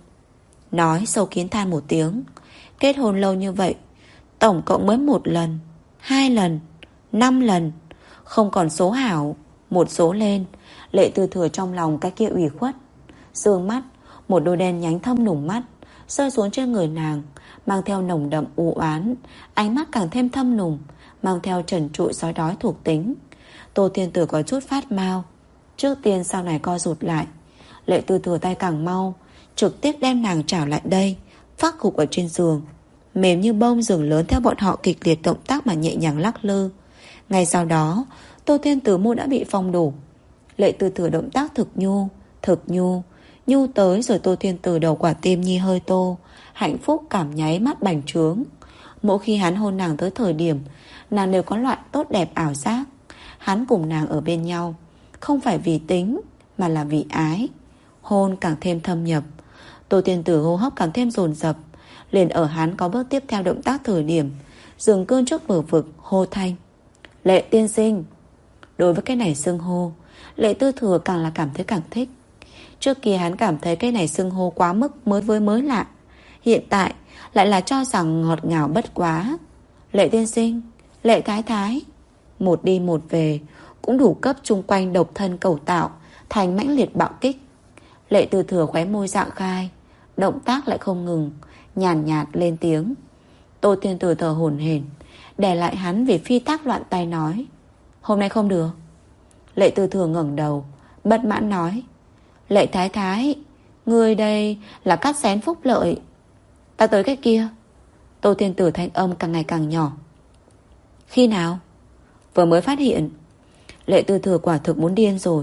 Nói sâu kiến than một tiếng: kết hôn lâu như vậy, tổng cộng mới một lần, hai lần, năm lần, không còn số hảo. Một số lên, Lệ Tư Thừa trong lòng cái kia ủy khuất, sương mắt, một đôi đen nhánh thâm nùng mắt rơi xuống trên người nàng, mang theo nồng đậm u oán, ánh mắt càng thêm thâm nùng, mang theo trần trụi sói đói thuộc tính. Tô Thiên Tử có chút phát mau, trước tiên sau này co rụt lại. Lệ Tư Thừa tay càng mau, trực tiếp đem nàng trảo lại đây, phác gục ở trên giường, mềm như bông giường lớn theo bọn họ kịch liệt động tác mà nhẹ nhàng lắc lư. Ngay sau đó, Tô Thiên Tử môi đã bị phong đổ. Lệ Tư Thừa động tác thực nhu, thực nhu, nhu tới rồi Tô Thiên Tử đầu quả tim nhi hơi tô, hạnh phúc cảm nháy mắt bành trướng. Mỗi khi hắn hôn nàng tới thời điểm, nàng đều có loại tốt đẹp ảo giác. Hắn cùng nàng ở bên nhau, không phải vì tính, mà là vì ái. Hôn càng thêm thâm nhập, Tô Thiên Tử hô hấp càng thêm dồn dập. Liền ở hắn có bước tiếp theo động tác thời điểm, dừng cơn trước bờ vực hô thanh: Lệ tiên sinh. Đối với cái này xưng hô, Lệ Tư Thừa càng là cảm thấy càng thích. Trước kia hắn cảm thấy cái này xưng hô quá mức mới với mới lạ, hiện tại lại là cho rằng ngọt ngào bất quá. Lệ tiên sinh, Lệ thái thái, một đi một về cũng đủ cấp chung quanh độc thân cầu tạo thành mãnh liệt bạo kích. Lệ Tư Thừa khóe môi dạng khai, động tác lại không ngừng, nhàn nhạt, nhạt lên tiếng. Tô Thiên Tử thở hổn hển, để lại hắn vì phi tác loạn tay nói: hôm nay không được. Lệ Tư Thừa ngẩng đầu, bất mãn nói: Lệ thái thái, người đây là cắt xén phúc lợi. Ta tới cái kia. Tô Thiên Tử thanh âm càng ngày càng nhỏ. Khi nào? Vừa mới phát hiện. Lệ Tư Thừa quả thực muốn điên rồi,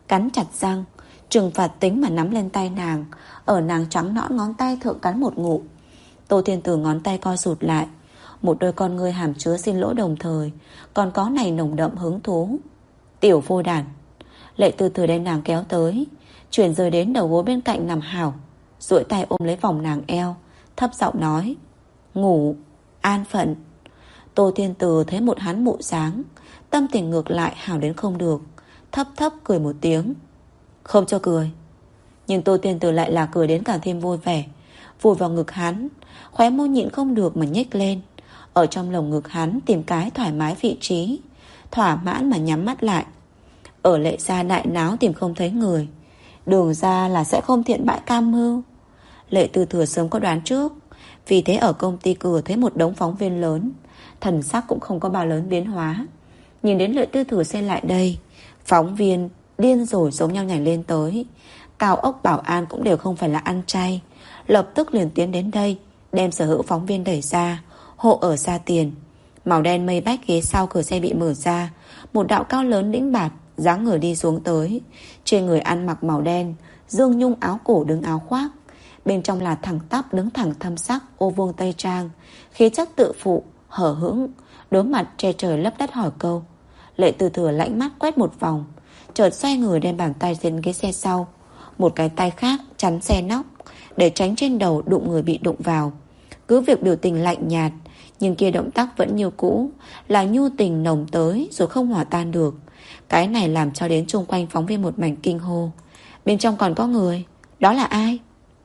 Cắn chặt răng, trừng phạt tính mà nắm lên tay nàng, ở nàng trắng nõn ngón tay thượng cắn một ngụm. Tô Thiên Tử ngón tay co rụt lại, một đôi con ngươi hàm chứa xin lỗi đồng thời còn có này nồng đậm hứng thú. Tiểu vô đản. Lệ Tư Thừa đem nàng kéo tới, chuyển rời đến đầu gối bên cạnh nằm hảo, duỗi tay ôm lấy vòng nàng eo, thấp giọng nói: ngủ, an phận. Tô Thiên Tử thấy một hắn mụ dáng, tâm tình ngược lại hảo đến không được, thấp thấp cười một tiếng. Không cho cười. Nhưng Tô Thiên Tử lại là cười đến càng thêm vui vẻ, vùi vào ngực hắn, khóe môi nhịn không được mà nhếch lên, ở trong lồng ngực hắn tìm cái thoải mái vị trí, thỏa mãn mà nhắm mắt lại. Ở Lệ gia đại náo tìm không thấy người, đường ra là sẽ không thiện bại cam mưu. Lệ Tư Thừa sớm có đoán trước, vì thế ở công ty cửa thấy một đống phóng viên lớn, thần sắc cũng không có bao lớn biến hóa. Nhìn đến Lệ Tư Thừa xen lại đây, phóng viên điên rồi giống nhau nhảy lên tới. Cao ốc bảo an cũng đều không phải là ăn chay, lập tức liền tiến đến đây, đem sở hữu phóng viên đẩy ra, hộ ở xa tiền. Màu đen mây bách ghế sau cửa xe bị mở ra, một đạo cao lớn đĩnh bạt dáng người đi xuống tới, trên người ăn mặc màu đen, dương nhung áo cổ đứng áo khoác, bên trong là thẳng tắp đứng thẳng thâm sắc ô vuông tây trang, khí chất tự phụ hở hững, đối mặt che trời lấp đất hỏi câu. Lệ Tư Thừa lãnh mắt quét một vòng, chợt xoay người đem bàn tay trên ghế xe sau, một cái tay khác chắn xe nóc, để tránh trên đầu đụng người bị đụng vào. Cứ việc biểu tình lạnh nhạt, nhưng kia động tác vẫn như cũ, là nhu tình nồng tới rồi không hòa tan được. Cái này làm cho đến chung quanh phóng viên một mảnh kinh hô. Bên trong còn có người. Đó là ai?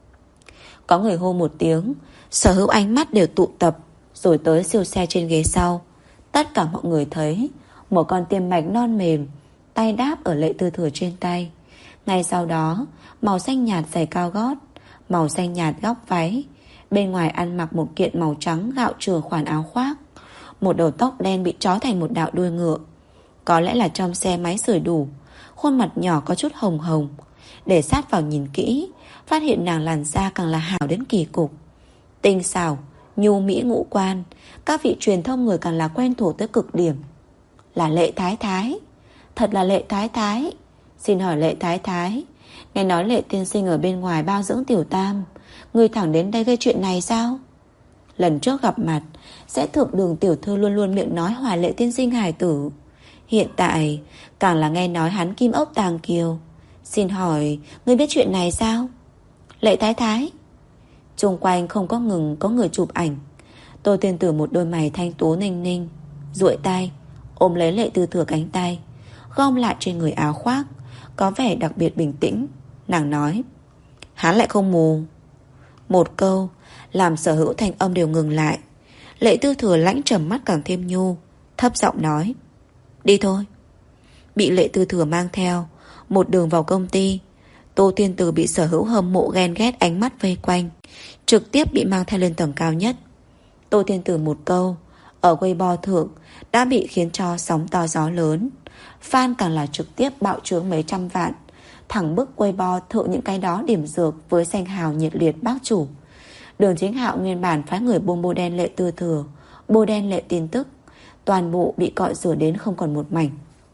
Có người hô một tiếng, sở hữu ánh mắt đều tụ tập, rồi tới siêu xe trên ghế sau. Tất cả mọi người thấy một con tiêm mạch non mềm, tay đáp ở Lệ Tư Thừa trên tay. Ngay sau đó, màu xanh nhạt giày cao gót, màu xanh nhạt góc váy, bên ngoài ăn mặc một kiện màu trắng gạo trường khoản áo khoác, một đầu tóc đen bị trói thành một đạo đuôi ngựa. Có lẽ là trong xe máy sưởi đủ, khuôn mặt nhỏ có chút hồng hồng. Để sát vào nhìn kỹ, phát hiện nàng làn da càng là hảo đến kỳ cục, tinh xảo, nhu mỹ ngũ quan. Các vị truyền thông người càng là quen thuộc tới cực điểm. Là Lệ Thái Thái. Thật là Lệ Thái Thái. Xin hỏi Lệ Thái Thái, nghe nói Lệ tiên sinh ở bên ngoài bao dưỡng tiểu tam, người thẳng đến đây gây chuyện này sao? Lần trước gặp mặt, sẽ thượng đường tiểu thư luôn luôn miệng nói hoài Lệ tiên sinh hài tử. Hiện tại càng là nghe nói hắn kim ốc tàng kiều. Xin hỏi ngươi biết chuyện này sao? Lệ Thái Thái. Xung quanh không có ngừng có người chụp ảnh. Tô Thiên Tử một đôi mày thanh tú ninh ninh, duỗi tay ôm lấy Lệ Tư Thừa cánh tay, gom lại trên người áo khoác, có vẻ đặc biệt bình tĩnh. Nàng nói: hắn lại không mù. Một câu làm sở hữu thanh âm đều ngừng lại. Lệ Tư Thừa lãnh trầm mắt càng thêm nhu, thấp giọng nói: đi thôi. Bị Lệ Tư Thừa mang theo một đường vào công ty, Tô Thiên Tử bị sở hữu hâm mộ ghen ghét ánh mắt vây quanh, trực tiếp bị mang theo lên tầng cao nhất. Tô Thiên Tử một câu ở Weibo thượng đã bị khiến cho sóng to gió lớn, fan càng là trực tiếp bạo trướng mấy trăm vạn, thẳng bức Weibo thượng những cái đó điểm dược với danh hào nhiệt liệt bác chủ. Đường Chính Hạo nguyên bản phái người buông bô đen Lệ Tư Thừa, bô đen Lệ tin tức, toàn bộ bị cọ rửa đến không còn một mảnh.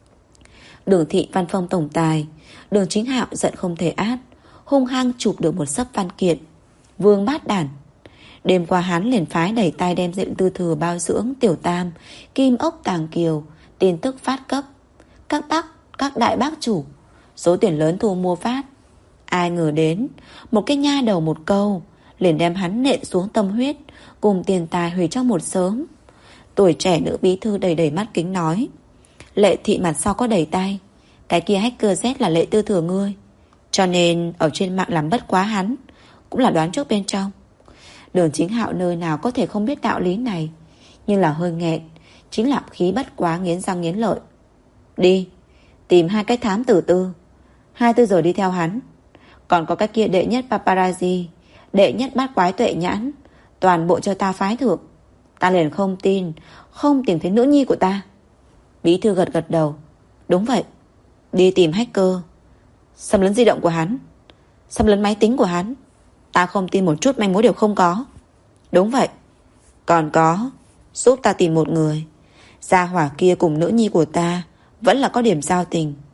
Đường Thị văn phòng tổng tài, Đường Chính Hạo giận không thể át, hung hăng chụp được một sấp văn kiện. Vương bát đản. Đêm qua hắn liền phái đẩy tay đem Lệ Tư Thừa bao dưỡng tiểu tam, kim ốc tàng kiều, tin tức phát cấp. Các bác, các đại bác chủ, số tiền lớn thu mua phát. Ai ngờ đến, một cái nha đầu một câu liền đem hắn nện xuống tâm huyết, cùng tiền tài hủy trong một sớm. Tuổi trẻ nữ bí thư đầy đầy mắt kính nói: Lệ thị mặt sau có đẩy tay, cái kia hacker Z là Lệ Tư Thừa ngươi, cho nên ở trên mạng làm bất quá hắn, cũng là đoán trước bên trong. Đường Chính Hạo nơi nào có thể không biết đạo lý này, nhưng là hơi nghẹn, chính là khí bất quá nghiến răng nghiến lợi. Đi, tìm hai cái thám tử tư, hai mươi tư giờ đi theo hắn. Còn có cái kia đệ nhất paparazzi, đệ nhất bát quái tuệ nhãn, toàn bộ cho ta phái thượng. Ta liền không tin không tìm thấy nữ nhi của ta. Bí thư gật gật đầu. Đúng vậy. Đi tìm hacker, xâm lấn di động của hắn, xâm lấn máy tính của hắn. Ta không tin một chút manh mối đều không có. Đúng vậy. Còn có, giúp ta tìm một người. Gia hỏa kia cùng nữ nhi của ta vẫn là có điểm giao tình.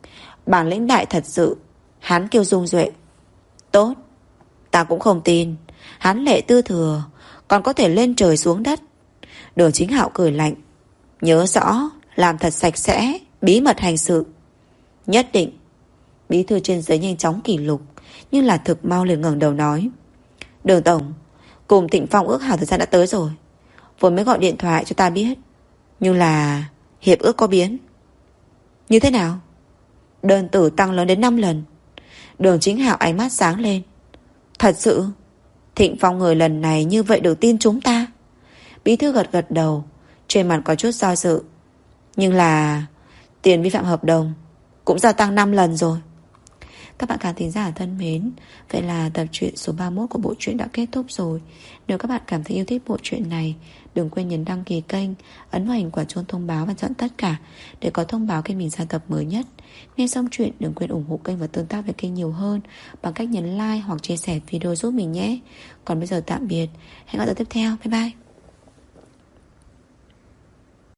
Bản lĩnh đại thật sự. Hắn kêu Dung Duệ. Tốt, ta cũng không tin hắn lệ tư thừa còn có thể lên trời xuống đất. Đường Chính Hạo cười lạnh. Nhớ rõ, làm thật sạch sẽ, bí mật hành sự. Nhất định. Bí thư trên giấy nhanh chóng kỷ lục, nhưng là thực mau liền ngẩng đầu nói. Đường tổng, cùng Thịnh Phong ước hảo thời gian đã tới rồi. Vừa mới gọi điện thoại cho ta biết, nhưng là hiệp ước có biến. Như thế nào? Đơn tử tăng lớn đến năm lần. Đường Chính Hạo ánh mắt sáng lên. Thật sự? Thịnh Phong người lần này như vậy được tin chúng ta? Bí thư gật gật đầu, trên mặt có chút do dự. Nhưng là tiền vi phạm hợp đồng cũng gia tăng năm lần rồi. Các bạn khán thính giả thân mến, vậy là tập truyện số ba mươi mốt của bộ truyện đã kết thúc rồi. Nếu các bạn cảm thấy yêu thích bộ truyện này, đừng quên nhấn đăng ký kênh, ấn vào hình quả chuông thông báo và chọn tất cả để có thông báo khi mình ra tập mới nhất. Nghe xong chuyện đừng quên ủng hộ kênh và tương tác với kênh nhiều hơn bằng cách nhấn like hoặc chia sẻ video giúp mình nhé. Còn bây giờ tạm biệt, hẹn gặp lại tiếp theo, bye bye.